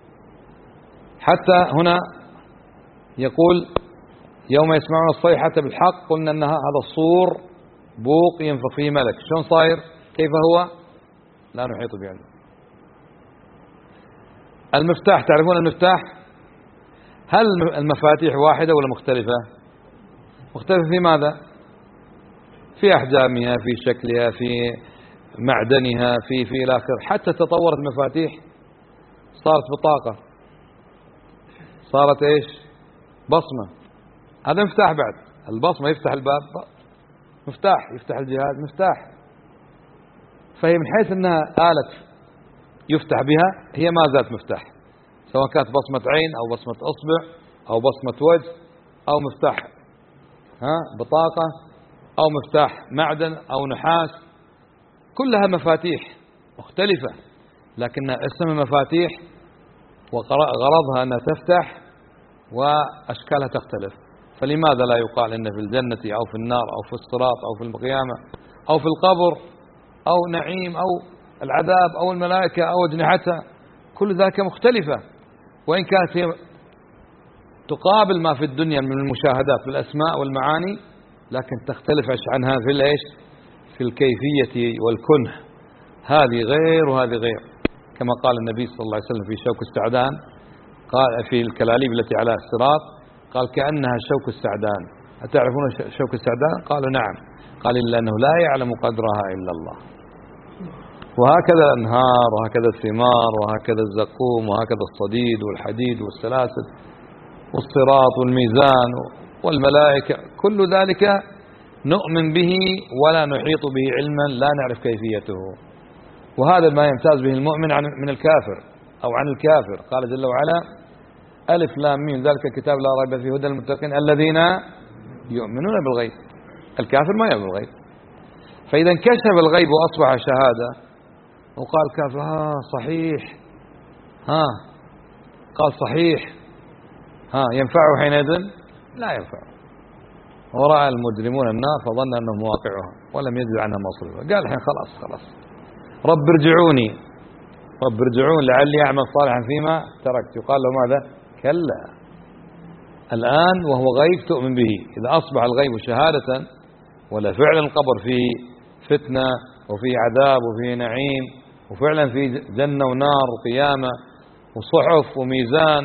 [SPEAKER 1] حتى هنا يقول يوم يسمعون الصيحة بالحق قلنا أن هذا الصور بوق ينفخ فيه ملك. شلون صاير؟ كيف هو؟ لا نحيط بعلم. المفتاح، تعرفون المفتاح؟ هل المفاتيح واحدة ولا مختلفة؟ مختلفة في ماذا؟ في أحجامها، في شكلها، في معدنها، في في إلى آخره. حتى تطورت المفاتيح، صارت بطاقة، صارت إيش؟ بصمة. هذا مفتاح بعد. البصمة يفتح الباب، مفتاح يفتح الجهاز، مفتاح. فهي من حيث أنها آلة يفتح بها، هي ما زالت مفتاح، سواء كانت بصمة عين أو بصمة أصبع أو بصمة وجه أو مفتاح ها بطاقة أو مفتاح معدن أو نحاس، كلها مفاتيح مختلفة، لكنها اسمها مفاتيح وغرضها أنها تفتح وأشكالها تختلف. فلماذا لا يقال إن في الجنة أو في النار أو في الصراط أو في القيامة أو في القبر أو نعيم أو العذاب أو الملائكة أو أجنحتها، كل ذلك مختلفة، وإن كانت هي تقابل ما في الدنيا من المشاهدات بالأسماء والمعاني، لكن تختلف عنها في الإيش؟ في الكيفية والكنه. هذه غير وهذه غير، كما قال النبي صلى الله عليه وسلم في شوك السعدان، قال في الكلاليب التي على الصراط، قال كأنها شوك السعدان. أتعرفون شوك السعدان؟ قالوا نعم. قال إلا أنه لا يعلم قدرها إلا الله. وهكذا الأنهار وهكذا الثمار وهكذا الزقوم وهكذا الصديد والحديد والسلاسل والصراط والميزان والملائكة، كل ذلك نؤمن به ولا نحيط به علما، لا نعرف كيفيته. وهذا ما يمتاز به المؤمن عن من الكافر أو عن الكافر. قال جل وعلا: ألف لام ميم ذلك الكتاب لا ريب فيه هدى للمتقين الذين يؤمنون بالغيب. الكافر ما يؤمن بالغيب. فإذا انكشف الغيب وأصبح شهادة وقال كافر ها صحيح ها قال صحيح ها ينفعه حينئذ؟ لا ينفعه. ورأى المجرمون النار فظن أنهم واقعها ولم يجد عنها مصرفا. قال الحين خلاص خلاص رب ارجعوني رب ارجعون لعلي أعمل صالحا فيما تركت. يقال له ماذا؟ كلا. الآن وهو غيب تؤمن به. إذا أصبح الغيب شهادة ولا فعلا القبر فيه فتنة وفيه عذاب وفيه نعيم وفعلا فيه جنة ونار وقيامة وصحف وميزان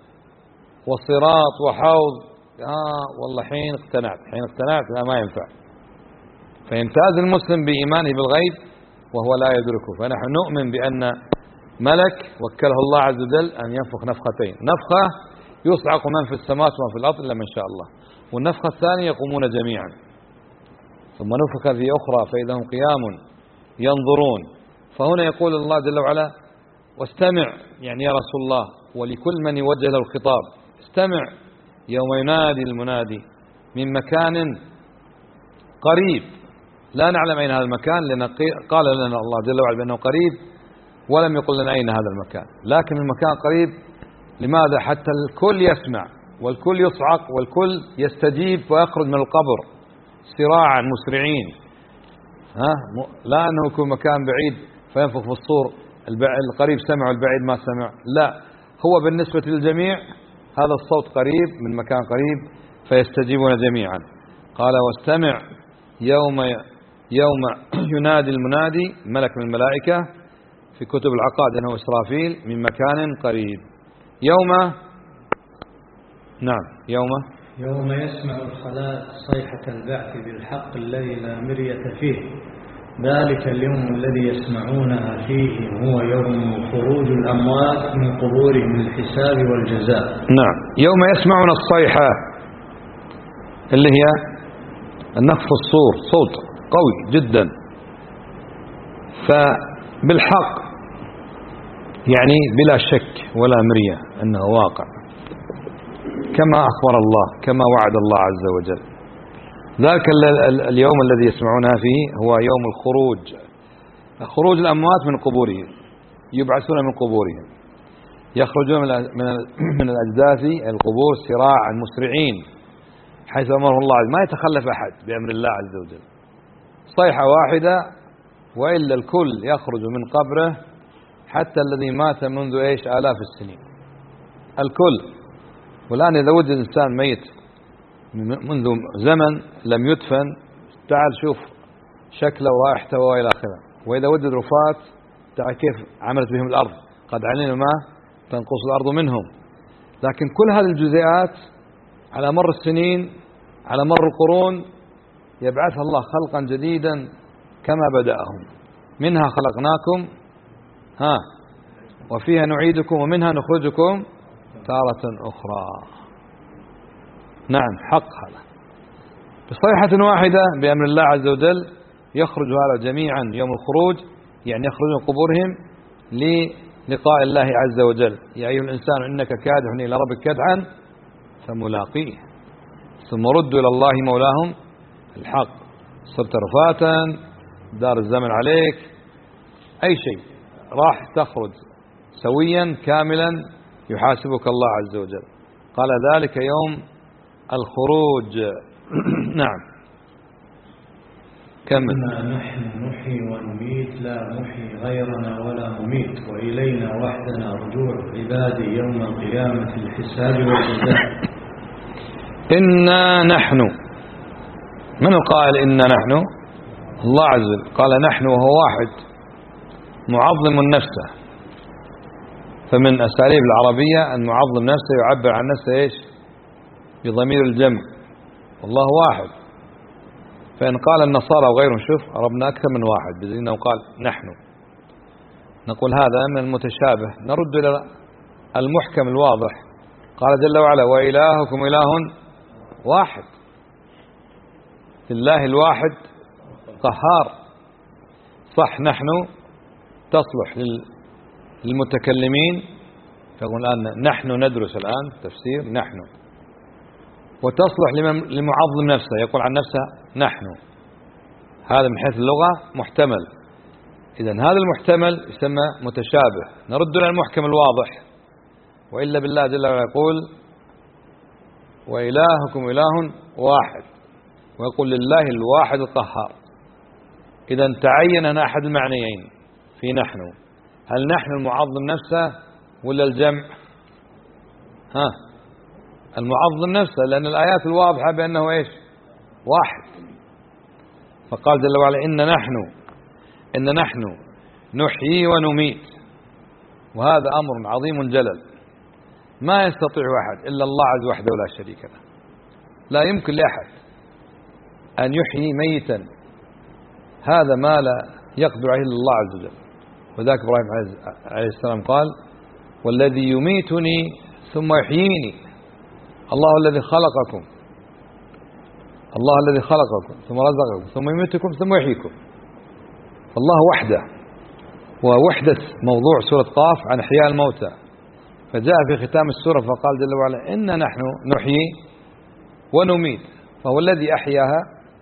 [SPEAKER 1] وصراط وحوض، آه والله حين اقتنعت حين اقتنعت لا ما ينفع. فيمتاز المسلم بإيمانه بالغيب وهو لا يدركه. فنحن نؤمن بأن ملك وكله الله عز وجل أن ينفخ نفختين، نفخة يصعق من في السماوات ومن في الأرض إلا من شاء الله، والنفخة الثانية يقومون جميعا. ثم نفخ في أخرى فإذا هم قيام ينظرون. فهنا يقول الله جل وعلا: واستمع، يعني يا رسول الله ولكل من يوجه له الخطاب، استمع يوم ينادي المنادي من مكان قريب. لا نعلم أين هذا المكان، لأن قال لنا الله جل وعلا بأنه قريب ولم يقل لنا أين هذا المكان، لكن المكان قريب. لماذا؟ حتى الكل يسمع والكل يصعق والكل يستجيب ويخرج من القبر سراعا مسرعين. ها؟ لا أنه يكون مكان بعيد فينفخ في الصور القريب سمع والبعيد ما سمع، لا، هو بالنسبة للجميع هذا الصوت قريب من مكان قريب فيستجيبون جميعا. قال: واستمع يوم يوم ينادي المنادي، ملك من الملائكة في كتب العقائد أنه إسرافيل، من مكان قريب. يوم نعم يوم
[SPEAKER 2] يوم يسمع الخلائق صيحة البعث بالحق الذي لا مرية فيه، ذلك اليوم الذي يسمعونها فيه هو يوم خروج الأموات من قبورهم للحساب والجزاء.
[SPEAKER 1] نعم، يوم يسمعون الصيحة اللي هي النفخ الصور، صوت قوي جدا. فبالحق يعني بلا شك ولا مرية أنه واقع كما أخبر الله، كما وعد الله عز وجل. ذلك اليوم الذي يسمعونها فيه هو يوم الخروج، خروج الأموات من قبورهم، يبعثون من قبورهم، يخرجون من الأجداث القبور سراعا مسرعين حيث أمره الله، ما يتخلف أحد بأمر الله عز وجل. صيحة واحدة وإلا الكل يخرج من قبره، حتى الذي مات منذ إيش آلاف السنين، الكل. والآن إذا وجد إنسان ميت منذ زمن لم يدفن، تعال شوف شكله ورائحته وإلى آخره. وإذا وجد رفات تعال كيف عملت بهم الأرض، قد علينا ما تنقص الأرض منهم. لكن كل هذه الجزيئات على مر السنين على مر القرون يبعث الله خلقا جديدا كما بدأهم. منها خلقناكم ها وفيها نعيدكم ومنها نخرجكم تارة أخرى. نعم، حق هذا. بصيحة واحدة بأمر الله عز وجل يخرج هذا جميعا يوم الخروج، يعني يخرجون قبورهم للقاء الله عز وجل. يا أيها الإنسان إنك كادح إلى ربك كدحا فملاقيه ثم ردوا إلى الله مولاهم الحق. صرت رفاتا، دار الزمن عليك، أي شيء راح تخرج سويا كاملا يحاسبك الله عز وجل. قال: ذلك يوم الخروج. نعم، كمل.
[SPEAKER 2] نحن نحيي ونميت لا نحيي غيرنا ولا نميت، وإلينا وحدنا رجوع عبادي يوم القيامة الحساب والجزاء.
[SPEAKER 1] إنا نحن، من القائل إنا نحن؟ الله عز وجل قال نحن وهو واحد معظم نفسه. فمن أساليب العربية أن معظم نفسه يعبر عن نفسه إيش؟ بضمير الجمع، والله واحد. فإن قال النصارى وغيرهم شوف ربنا أكثر من واحد، بدليل أنه قال نحن. نقول هذا من المتشابه، نرد إلى المحكم الواضح. قال جل وعلا: وإلهكم إله واحد. لله الواحد قهار. صح، نحن تصلح للمتكلمين، فيقول الآن نحن ندرس الآن تفسير نحن، وتصلح لمعظم نفسه يقول عن نفسه نحن. هذا من حيث اللغة محتمل. إذن هذا المحتمل يسمى متشابه، نرد إلى المحكم الواضح. وإلا بالله جل وعلا يقول: وإلهكم إله واحد، ويقول لله الواحد القهار. إذن تعين هنا أحد المعنيين في نحن: هل نحن المعظم نفسه ولا الجمع؟ ها، المعظم نفسه، لأن الآيات الواضحة بأنه إيش؟ واحد. فقال جل وعلا: إن نحن إن نحن نحيي ونميت. وهذا أمر عظيم جلل، ما يستطيع أحد إلا الله عز وحده ولا شريك له. لا يمكن لأحد أن يحيي ميتا، هذا ما لا يقدر عليه إلا الله عز وجل. وذاك إبراهيم عليه السلام قال: والذي يميتني ثم يحييني. الله الذي خلقكم الله الذي خلقكم ثم رزقكم ثم يميتكم ثم يحييكم. الله وحده، ووحدة موضوع سورة قاف عن إحياء الموتى. فجاء في ختام السورة فقال جل وعلا: إن نحن نحيي ونميت. فهو الذي أحياها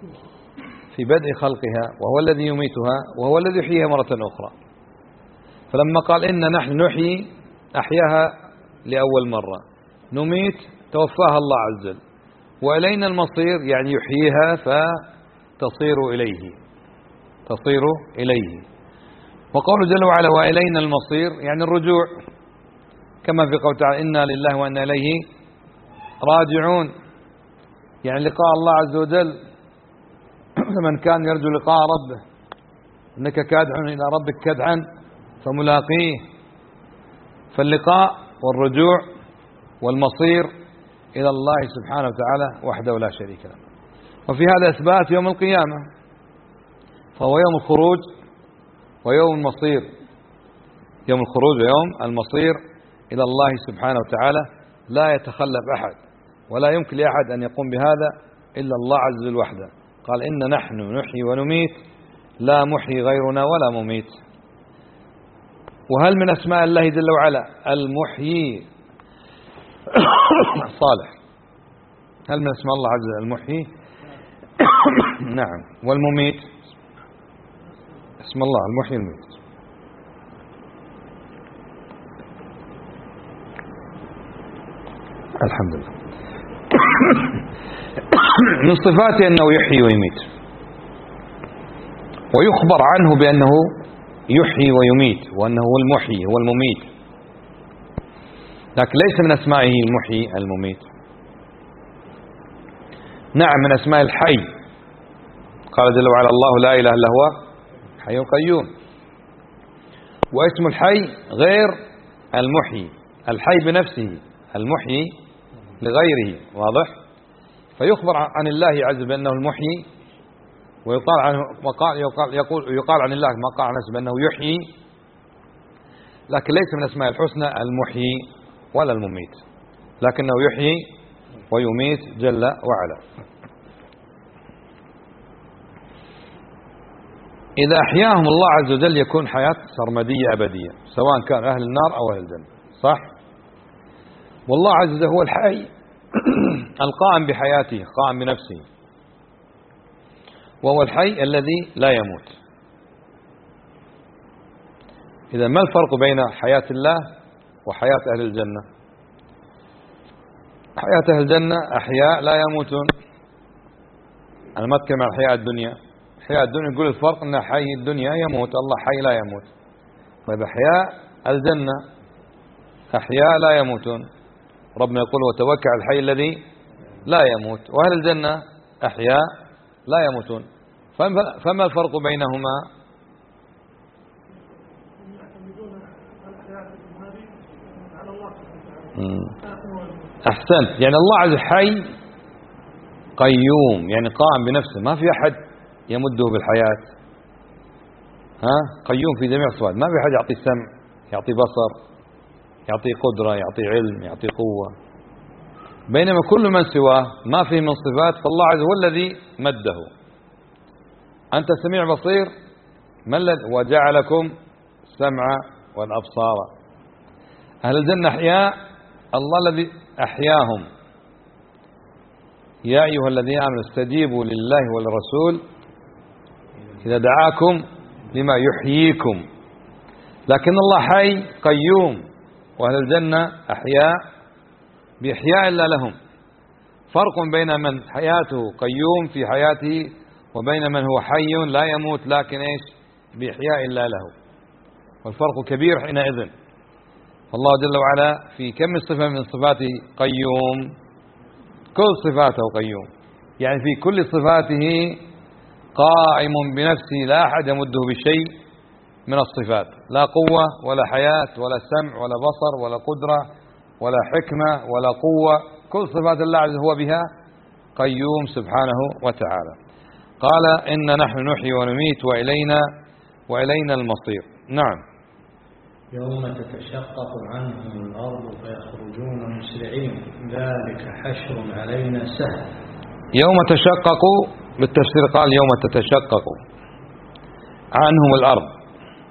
[SPEAKER 1] في بدء خلقها، وهو الذي يميتها، وهو الذي يحييها مرة أخرى. فلما قال إن نحن نحيي، أحياها لأول مرة، نميت توفاها الله عز وجل، وإلينا المصير يعني يحييها فتصير إليه تصير إليه. وقوله جل وعلا: وإلينا المصير يعني الرجوع، كما في قوله تعالى: إنا لله وإنا إليه راجعون، يعني لقاء الله عز وجل. فمن كان يرجو لقاء ربه إنك كادح إلى ربك كدحا فملاقيه. فاللقاء والرجوع والمصير إلى الله سبحانه وتعالى وحده لا شريك له. وفي هذا إثبات يوم القيامة، فهو يوم الخروج ويوم المصير، يوم الخروج ويوم المصير إلى الله سبحانه وتعالى. لا يتخلف أحد ولا يمكن لأحد أن يقوم بهذا إلا الله عز وجل وحده. قال: إن نحن نحيي ونميت لا محيي غيرنا ولا مميت. وهل من أسماء الله جل وعلا المحيي صالح؟ هل من أسماء الله عز وجل المحيي؟ نعم. والمميت اسم الله المحيي المميت. الحمد لله. من صفاته أنه يحيي ويميت، ويخبر عنه بأنه يحيي ويميت، وأنه هو المحيي هو المميت، لكن ليس من أسمائه المحيي المميت. نعم، من أسماء الحي. قال جل وعلا: الله لا إله إلا هو حي قيوم. واسم الحي غير المحيي، الحي بنفسه، المحيي لغيره، واضح؟ فيخبر عن الله عز وجل بأنه المحيي، ويقال عنه يقال يقول يقال عن الله ما قال عن نفسه بأنه يحيي، لكن ليس من أسماء الحسنى المحيي ولا المميت، لكنه يحيي ويميت جل وعلا. إذا أحياهم الله عز وجل يكون حياة سرمدية أبدية، سواء كان أهل النار أو أهل الجنة، صح؟ والله عز وجل هو الحي القائم بحياته، قائم بنفسه، وهو الحي الذي لا يموت. إذا ما الفرق بين حياة الله وحياة أهل الجنة؟ حياة أهل الجنة أحياء لا يموتون. أنا ما أتكلم عن حياة الدنيا، حياة الدنيا يقول الفرق أن حي الدنيا يموت، الله حي لا يموت. طيب أحياء الجنة أحياء لا يموتون، ربنا يقول: وتوكل على الحي الذي لا يموت. وأهل الجنة أحياء لا يموتون. فما الفرق بينهما؟ أحسنت، يعني الله عز وجل حي قيوم، يعني قائم بنفسه، ما في أحد يمده بالحياة. ها قيوم في جميع الصفات، ما في حد يعطي سمع، يعطي بصر، يعطي قدرة، يعطي علم، يعطي قوة. بينما كل من سواه ما فيه من صفات، فالله عز وجل هو الذي مده. أنت سميع بصير، ما الذي وجعلكم السمع والأبصار. أهل الجنة أحياء، الله الذي أحياهم. يا أيها الذين آمنوا استجيبوا لله وللرسول إذا دعاكم لما يحييكم. لكن الله حي قيوم، وأهل الجنة أحياء بإحياء الله لهم. فرق بين من حياته قيوم في حياته وبين من هو حي لا يموت لكن إيش بإحياء الله له، والفرق كبير حينئذ. الله جل وعلا في كم صفة من صفاته قيوم، كل صفاته قيوم، يعني في كل صفاته قائم بنفسه، لا أحد يمده بشيء من الصفات، لا قوة ولا حياة ولا سمع ولا بصر ولا قدرة ولا حكمة ولا قوة. كل صفات الله عز هو بها قيوم سبحانه وتعالى. قال إن نحن نحيي ونميت وإلينا وإلينا المصير. نعم.
[SPEAKER 2] يوم تتشقق عنهم الأرض فيخرجون مسرعين ذلك حشر علينا سهل.
[SPEAKER 1] يوم تشقق بالتفسير قال يوم تتشقق عنهم الأرض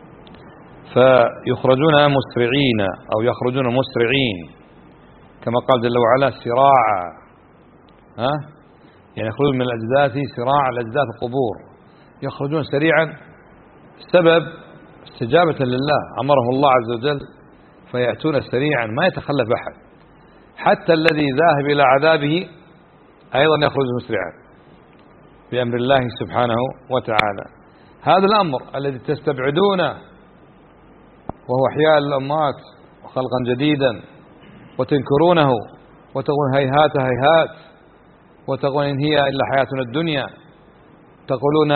[SPEAKER 1] فيخرجون مسرعين أو يخرجون مسرعين، كما قال جل وعلا سراعا، ها يعني يخرجون من الأجداث سراعا الأجداث القبور، يخرجون سريعا سبب استجابة لله، أمره الله عز وجل فيأتون سريعا ما يتخلف أحد، حتى الذي ذاهب إلى عذابه أيضا يخرج مسرعا بأمر الله سبحانه وتعالى. هذا الأمر الذي تستبعدونه وهو إحياء الأموات وخلقا جديدا وتنكرونه وتقول هيهات هيهات وتقول إن هي إلا حياتنا الدنيا، تقولون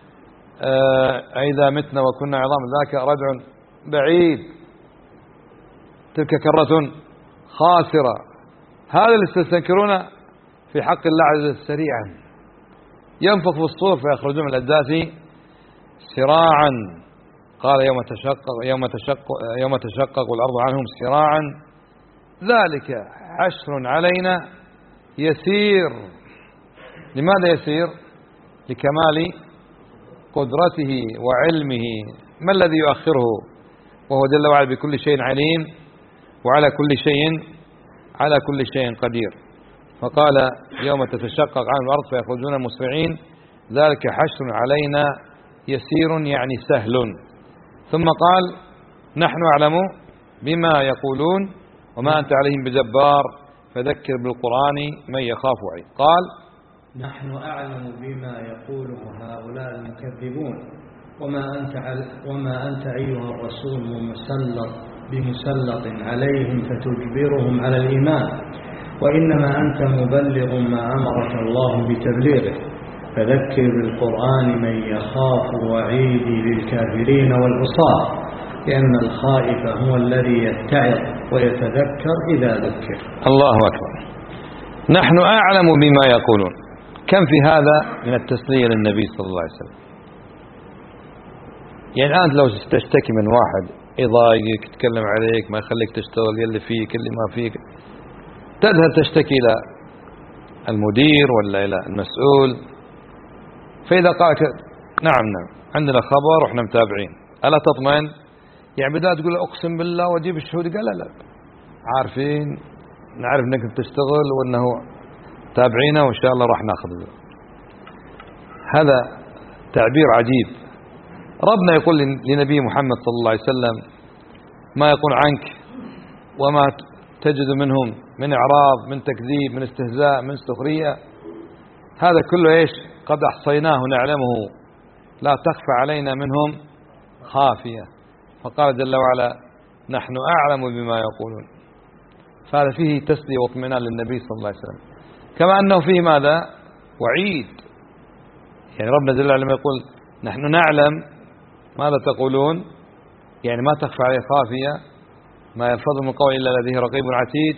[SPEAKER 1] إذا متنا وكنا عظام ذاك رجع بعيد، تلك كرة خاسرة. هذا اللي تستنكرون في حق الله عز وجل سريعا، ينفخ في الصور فيخرجون من الأجداث سراعا. قال يوم تشقق يوم تشقق يوم تشقق الأرض عنهم سراعا ذلك حشر علينا يسير. لماذا يسير؟ لكمال قدرته وعلمه. ما الذي يؤخره وهو جل وعلا بكل شيء عليم وعلى كل شيء على كل شيء قدير. فقال يوم تتشقق عنهم الأرض فيخرجون مسرعين ذلك حشر علينا يسير يعني سهل. ثم قال نحن أعلم بما يقولون وما أنت عليهم بجبار فذكر بالقرآن من يخاف وعيد. قال
[SPEAKER 2] نحن أعلم بما يقوله هؤلاء المكذبون وما أنت, وما أنت أيها الرسول مسلط بمسلط عليهم فتجبرهم على الإيمان، وإنما أنت مبلغ ما أمرك الله بتبليغه فذكر بالقرآن من يخاف وعيدي للكافرين والعصاة، لأن الخائف هو الذي يتعظ ويتذكر إذا ذكر.
[SPEAKER 1] الله أكبر. نحن أعلم بما يقولون. كم في هذا من التسلية للنبي صلى الله عليه وسلم. يعني أنت لو تشتكي من واحد يضايقك يتكلم عليك ما يخليك تشتغل يلي فيك اللي ما فيك، تذهب تشتكي إلى المدير ولا إلى المسؤول، فإذا قال نعم نعم عندنا خبر وإحنا متابعين ألا تطمئن؟ يعني بدأت تقول أقسم بالله وأجيب الشهود، قال لا لا عارفين نعرف أنك بتشتغل وأنه تابعينا وإن شاء الله راح ناخذ. هذا تعبير عجيب. ربنا يقول لنبي محمد صلى الله عليه وسلم ما يقول عنك وما تجد منهم من إعراض من تكذيب من استهزاء من سخرية، هذا كله إيش قد أحصيناه نعلمه لا تخفى علينا منهم خافية. فقال جل وعلا نحن أعلم بما يقولون. فهذا فيه تسلية واطمئنان للنبي صلى الله عليه وسلم، كما أنه فيه ماذا وعيد. يعني ربنا جل وعلا يقول نحن نعلم ماذا تقولون، يعني ما تخفى عليه خافية، ما يلفظ من قول إلا لديه رقيب عتيد،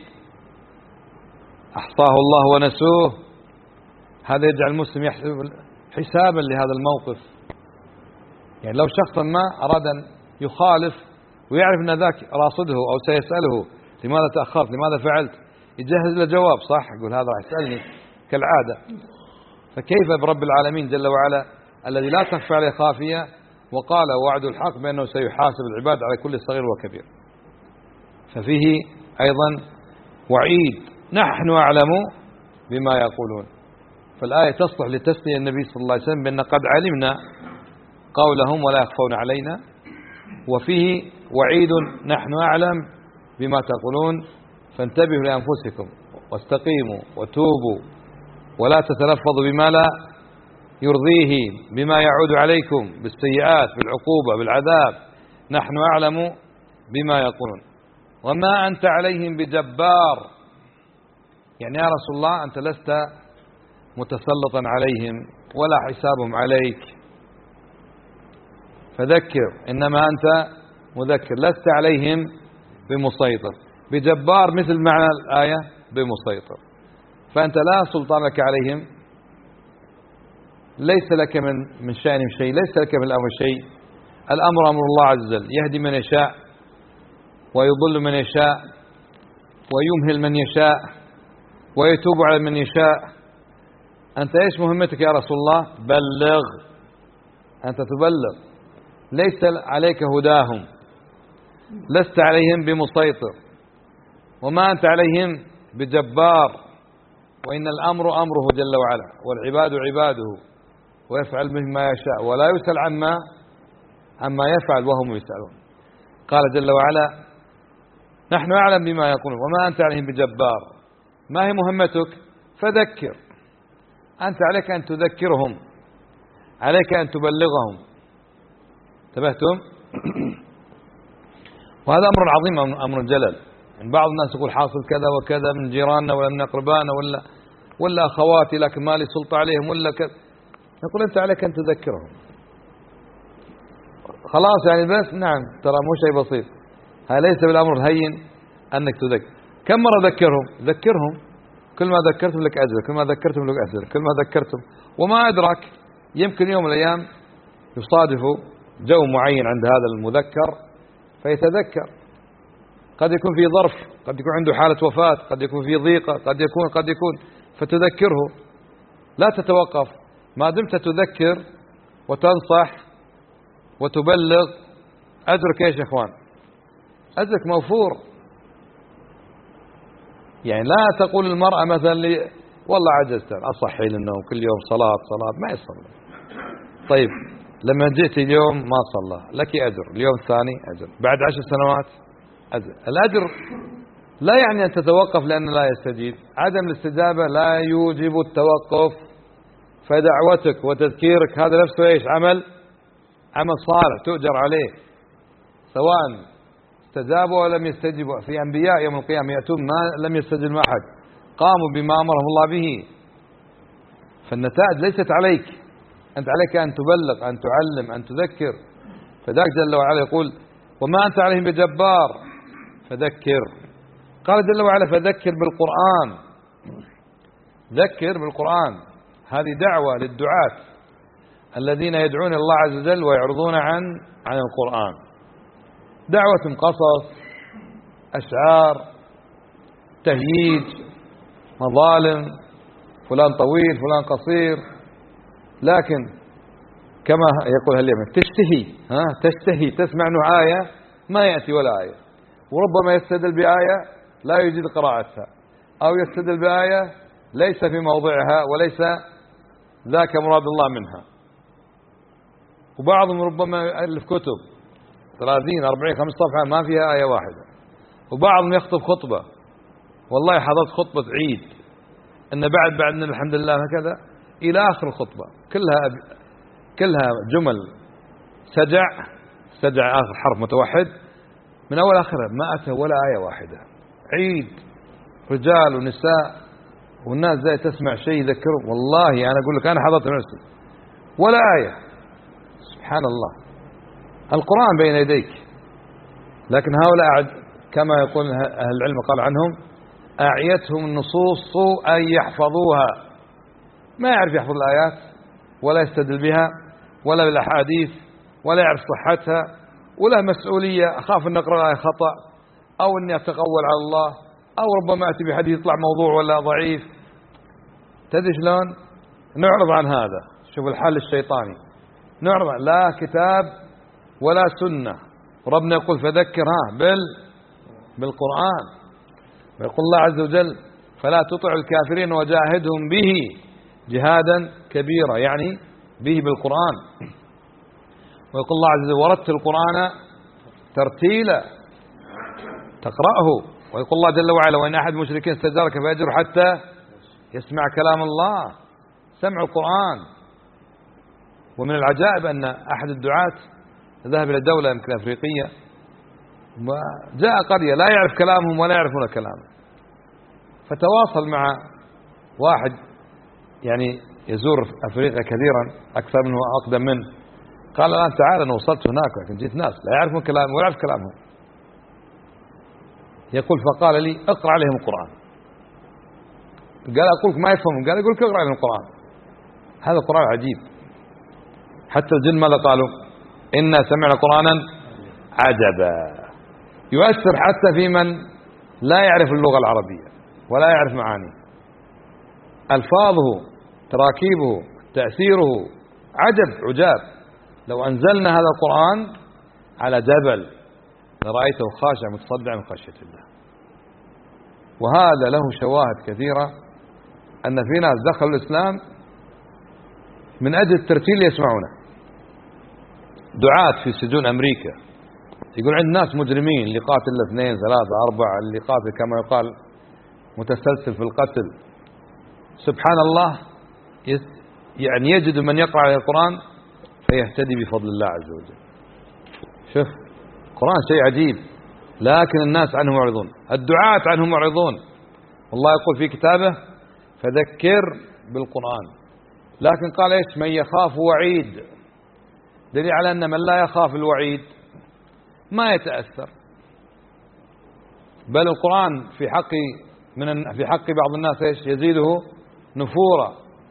[SPEAKER 1] أحصاه الله ونسوه. هذا يجعل المسلم يحسب حسابا لهذا الموقف يعني لو شخصا ما أراد أن يخالف ويعرف أن ذاك راصده أو سيسأله لماذا تأخرت، لماذا فعلت، يجهز له جواب صح، يقول هذا راح يسألني كالعادة. فكيف برب العالمين جل وعلا الذي لا تخفى عليه خافية، وقال وعد الحق بأنه سيحاسب العباد على كل صغير وكبير. ففيه أيضا وعيد نحن أعلم بما يقولون. فالآية تصلح لتسلية النبي صلى الله عليه وسلم بأن قد علمنا قولهم ولا يخفون علينا، وفيه وعيد نحن أعلم بما تقولون فانتبهوا لأنفسكم واستقيموا وتوبوا ولا تتلفظوا بما لا يرضيه بما يعود عليكم بالسيئات بالعقوبة بالعذاب. نحن أعلم بما يقولون وما أنت عليهم بجبار، يعني يا رسول الله أنت لست متسلطا عليهم ولا حسابهم عليك، فذكر إنما أنت مذكر لست عليهم بمسيطر. بجبار مثل معنى الآية بمسيطر، فأنت لا سلطان لك عليهم، ليس لك من من شأنهم شيء، ليس لك من الأمر شيء. الأمر أمر الله عز وجل، يهدي من يشاء ويضل من يشاء ويمهل من يشاء ويتوب على من يشاء. أنت إيش مهمتك يا رسول الله؟ بلغ، أنت تبلغ، ليس عليك هداهم، لست عليهم بمسيطر، وما أنت عليهم بجبار، وإن الأمر أمره جل وعلا والعباد عباده ويفعل به ما يشاء ولا يسأل عما عما يفعل وهم يسألون. قال جل وعلا نحن أعلم بما يقولون وما أنت عليهم بجبار. ما هي مهمتك؟ فذكر، أنت عليك أن تذكرهم، عليك أن تبلغهم. انتبهتم؟ وهذا أمر عظيم، أمر جلل. يعني بعض الناس يقول حاصل كذا وكذا من جيراننا ولا من أقربائنا ولا ولا أخواتي لكن ما لي سلطة عليهم ولا كذا. نقول أنت عليك أن تذكرهم خلاص، يعني بس نعم ترى مو شيء بسيط، هذا ليس بالأمر الهين أنك تذكر. كم مرة ذكرهم؟ ذكرهم، كل ما ذكرتم لك أجر، كل ما ذكرتم لك أجر، كل ما ذكرتم. وما أدرك يمكن يوم من الأيام يصادف جو معين عند هذا المذكر فيتذكر، قد يكون في ظرف، قد يكون عنده حالة وفاة، قد يكون في ضيقة، قد يكون قد يكون فتذكره. لا تتوقف ما دمت تذكر وتنصح وتبلغ، أجرك ايش يا اخوان؟ أجرك موفور. يعني لا تقول المرأة مثلا لي والله عجزت أصحي للنوم كل يوم صلاة صلاة، ما يصلي. طيب لما جئت اليوم ما صلى، لك أجر، اليوم الثاني أجر، بعد عشر سنوات أجر. الأجر لا يعني أن تتوقف لأنه لا يستجيب، عدم الاستجابة لا يوجب التوقف. فدعوتك وتذكيرك هذا نفسه ايش؟ عمل عمل صالح تؤجر عليه، سواء استجابوا ولم يستجيبوا. في أنبياء يوم القيامة يأتون ما لم يستجب أحد، قاموا بما أمرهم الله به. فالنتائج ليست عليك، أنت عليك أن تبلغ، أن تعلم، أن تذكر. فذاك جل وعلا يقول وما أنت عليهم بجبار فذكر. قال جل وعلا فذكر بالقرآن، ذكر بالقرآن. هذه دعوة للدعاة الذين يدعون الله عز وجل ويعرضون عن عن القرآن. دعوة قصص، أشعار، تهييج، مظالم، فلان طويل فلان قصير. لكن كما يقول اليمن تشتهي، ها تشتهي تسمع انه آية ما يأتي ولا آية، وربما يستدل بآية لا يجيد قراءتها، أو يستدل بآية ليس في موضعها وليس ذاك مراد الله منها. وبعضهم ربما يألف كتب ثلاثين أربعين خمسة صفحة ما فيها آية واحدة. وبعضهم يخطب خطبة، والله حضرت خطبة عيد أن بعد بعد الحمد لله هكذا إلى آخر الخطبة، كلها كلها جمل سجع سجع آخر حرف متوحد من أول آخره، ما أتى ولا آية واحدة. عيد رجال ونساء والناس زي تسمع شيء يذكرهم. والله أنا يعني أقول لك أنا حضرت نفسي ولا آية. سبحان الله، القرآن بين يديك. لكن هؤلاء كما يقول أهل العلم قال عنهم أعيتهم النصوص أن يحفظوها، ما يعرف يحفظ الآيات ولا يستدل بها ولا بالأحاديث ولا يعرف صحتها ولا مسؤولية، أخاف أن أقرأ آية خطأ أو أني أتقول على الله أو ربما أتي بحديث يطلع موضوع ولا ضعيف. تدري شلون نعرض عن هذا؟ شوف الحل الشيطاني، نعرض عن لا كتاب ولا سنة. ربنا يقول فذكر ها بال بالقرآن، ويقول الله عز وجل فلا تطع الكافرين وجاهدهم به جهادا كبيرا، يعني به بالقرآن. ويقول الله عز وجل ورتل القرآن ترتيلا تقرأه. ويقول الله جل وعلا وإن أحد المشركين استجارك فأجره حتى يسمع كلام الله، سمع القرآن. ومن العجائب أن أحد الدعاة ذهب إلى دولة يمكن أفريقية وجاء قرية لا يعرف كلامهم ولا يعرفون كلامه، فتواصل مع واحد يعني يزور أفريقيا كثيرا أكثر منه وأقدم منه، قال الآن تعال أنا وصلت هناك لكن جيت ناس لا يعرفون كلامهم ولا يعرف كلامهم. يقول فقال لي اقرأ عليهم القرآن. قال أقول لك ما يفهمون، قال يقول لك اقرأ عليهم القرآن. هذا القرآن عجيب. حتى الجن ماذا قالوا؟ إنا سمعنا قرآنا عجبا، يؤثر حتى في من لا يعرف اللغة العربية ولا يعرف معانيه. ألفاظه تراكيبه تأثيره عجب عجاب. لو أنزلنا هذا القرآن على جبل لرأيته خاشع متصدع من خشية الله. وهذا له شواهد كثيرة أن في ناس دخلوا الإسلام من أجل الترتيل يسمعونه. دعاة في سجون أمريكا يقول عند ناس مجرمين اللي قاتل اثنين ثلاثة أربعة، اللي قاتل كما يقال متسلسل في القتل، سبحان الله يعني يجد من يقرأ على القرآن فيهتدي بفضل الله عز وجل. شوف القرآن شيء عجيب، لكن الناس عنه معرضون، الدعاة عنه معرضون. والله يقول في كتابه فذكر بالقرآن، لكن قال ايش؟ من يخاف وعيد. دليل على أن من لا يخاف الوعيد ما يتأثر. بل القرآن في حق من في حق بعض الناس ايش؟ يزيده نفورا.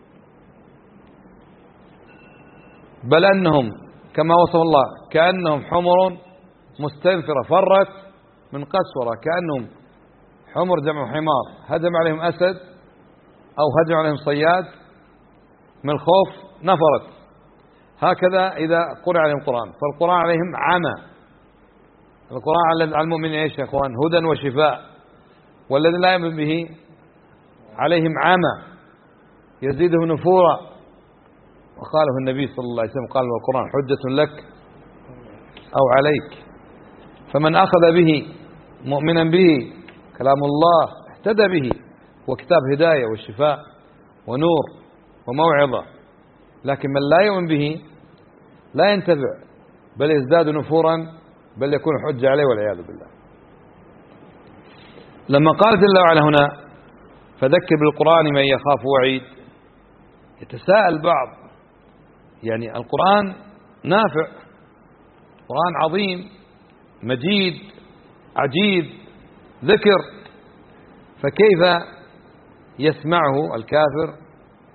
[SPEAKER 1] بل أنهم كما وصف الله كأنهم حمر مستنفرة فرت من قسورة، كأنهم حمر جمع حمار هجم عليهم أسد أو هجم عليهم صياد من الخوف نفرت. هكذا إذا قرأ عليهم القرآن، فالقرآن عليهم عمى. القرآن على المؤمنين ايش يا اخوان؟ هدى وشفاء. والذين لا يؤمن به عليهم عمى يزيده نفورا. وقاله النبي صلى الله عليه وسلم قال القرآن حجة لك أو عليك، فمن أخذ به مؤمنا به كلام الله اهتدى به، وكتاب هداية وشفاء ونور وموعظة. لكن من لا يؤمن به لا ينتفع بل يزداد نفورا، بل يكون حجة عليه والعياذ بالله. لما قال جل وعلا هنا فذكر بالقرآن من يخاف وعيد، يتساءل بعض يعني القرآن نافع، قرآن عظيم مجيد عجيب ذكر، فكيف يسمعه الكافر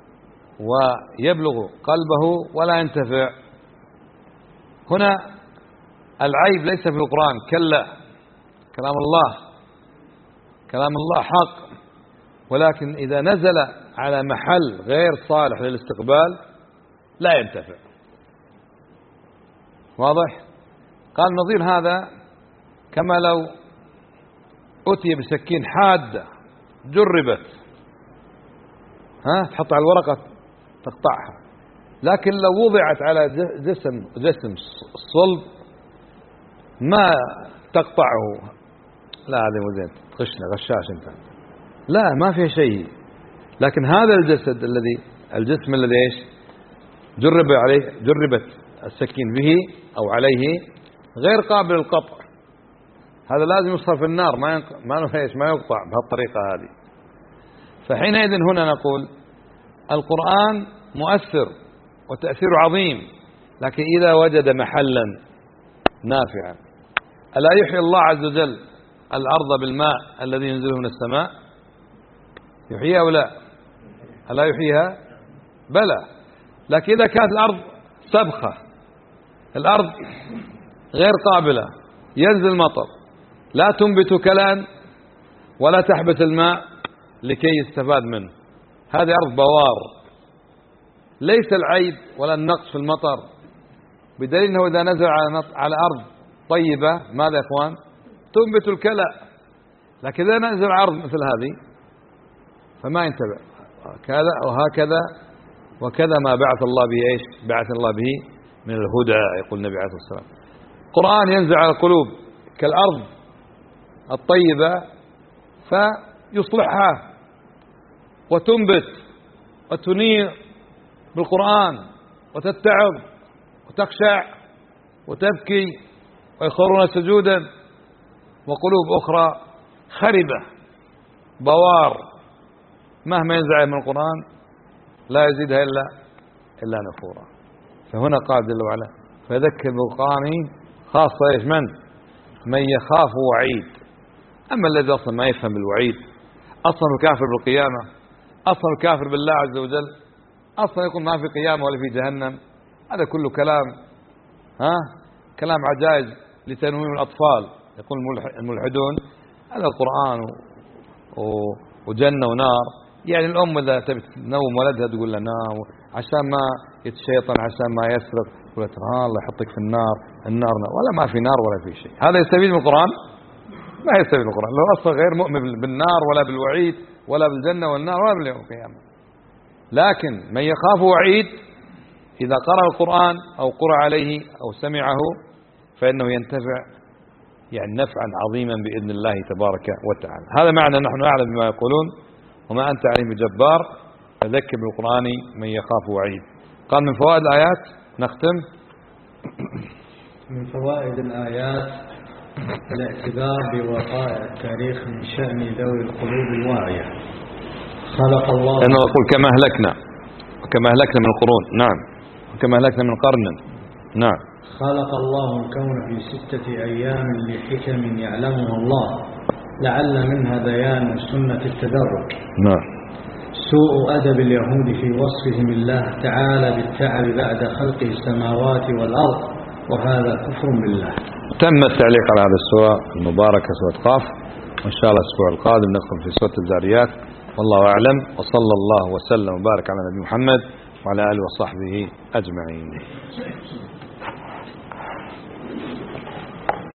[SPEAKER 1] ويبلغ قلبه ولا ينتفع؟ هنا العيب ليس في القرآن، كلا، كلام الله كلام الله حق، ولكن إذا نزل على محل غير صالح للاستقبال لا ينتفع. واضح؟ قال نظير هذا كما لو أتي بسكين حادة جربت، ها تحط على الورقة تقطعها، لكن لو وضعت على جسم جسم الصلب ما تقطعه. لا هذا مو زين، تغشنا غشاش انت، لا ما في شيء. لكن هذا الجسد الذي الجسم الذي ايش جرب عليه جربت السكين به او عليه غير قابل للقطع، هذا لازم يصهر في النار، ما ينق... ما ايش ما يقطع بهالطريقه هذه. فحينئذ هنا نقول القرآن مؤثر وتأثير عظيم، لكن إذا وجد محلا نافعا. ألا يحيي الله عز وجل الأرض بالماء الذي ينزله من السماء؟ يحييها أو لا؟ ألا يحييها؟ بلى. لكن إذا كانت الأرض سبخة الأرض غير قابلة، ينزل مطر، لا تنبت كلأ ولا تحبس الماء لكي يستفاد منه. هذه أرض بوار، ليس العيب ولا النقص في المطر، بدليل أنه إذا نزل على أرض طيبة ماذا يا إخوان؟ تنبت الكلأ. لكن إذا نزل على أرض مثل هذه فما ينتبع. كذا وهكذا وكذا ما بعث الله به إيش؟ بعث الله به من الهدى، يقول النبي عليه الصلاة والسلام. القرآن ينزل على القلوب كالأرض الطيبة فيصلحها وتنبت وتنير بالقرآن وتتعظ وتخشع وتبكي ويخرون سجودا، وقلوب أخرى خربة بوار مهما ينزع من القرآن لا يزيدها إلا إلا نفورا. فهنا قال جل وعلا فذكر بالقرآن خاصة إيش؟ من من يخاف وعيد. أما الذي أصلا ما يفهم بالوعيد، أصلا كافر بالقيامة، أصلا كافر بالله عز وجل، أصلا يقول ما في قيامة ولا في جهنم، هذا كله كلام ها كلام عجائز لتنويم الأطفال. يقول الملحدون هذا القرآن وجنة ونار، يعني الأم إذا تبي تنوم ولدها تقول له نام عشان ما يتشيطن، عشان ما يسرق، تقول له الله يحطك في النار، النار نار، ولا ما في نار ولا في شيء. هذا يستفيد من القرآن؟ ما يستفيد من القرآن، لو أصلا غير مؤمن بالنار ولا بالوعيد ولا بالجنة والنار ولا باليوم القيامة. لكن من يخاف وعيد إذا قرأ القرآن أو قرأ عليه أو سمعه فإنه ينتفع يعني نفعا عظيما بإذن الله تبارك وتعالى. هذا معنى نحن أعلم بما يقولون وما أنت عليهم بجبار، فذكر بالقرآن من يخاف وعيد. قال من فوائد الآيات نختم.
[SPEAKER 2] من فوائد الآيات الاعتبار بوقائع التاريخ من شأن ذوي القلوب الواعية. خلق الله
[SPEAKER 1] أنه يقول كما أهلكنا وكما أهلكنا من القرون، نعم، وكما أهلكنا من قرن، نعم.
[SPEAKER 2] خلق الله الكون في ستة أيام لحكم يعلمها الله، لعل منها بيان سنة التدرج.
[SPEAKER 1] نعم.
[SPEAKER 2] سوء أدب اليهود في وصفهم الله تعالى بالتعب بعد خلق السماوات والأرض، وهذا كفر بالله.
[SPEAKER 1] تم التعليق على هذا السورة المباركة سورة قاف، وإن شاء الله الأسبوع القادم ندخل في سورة الذاريات. والله أعلم، وصلى الله وسلم وبارك على نبي محمد وعلى آله وصحبه أجمعين.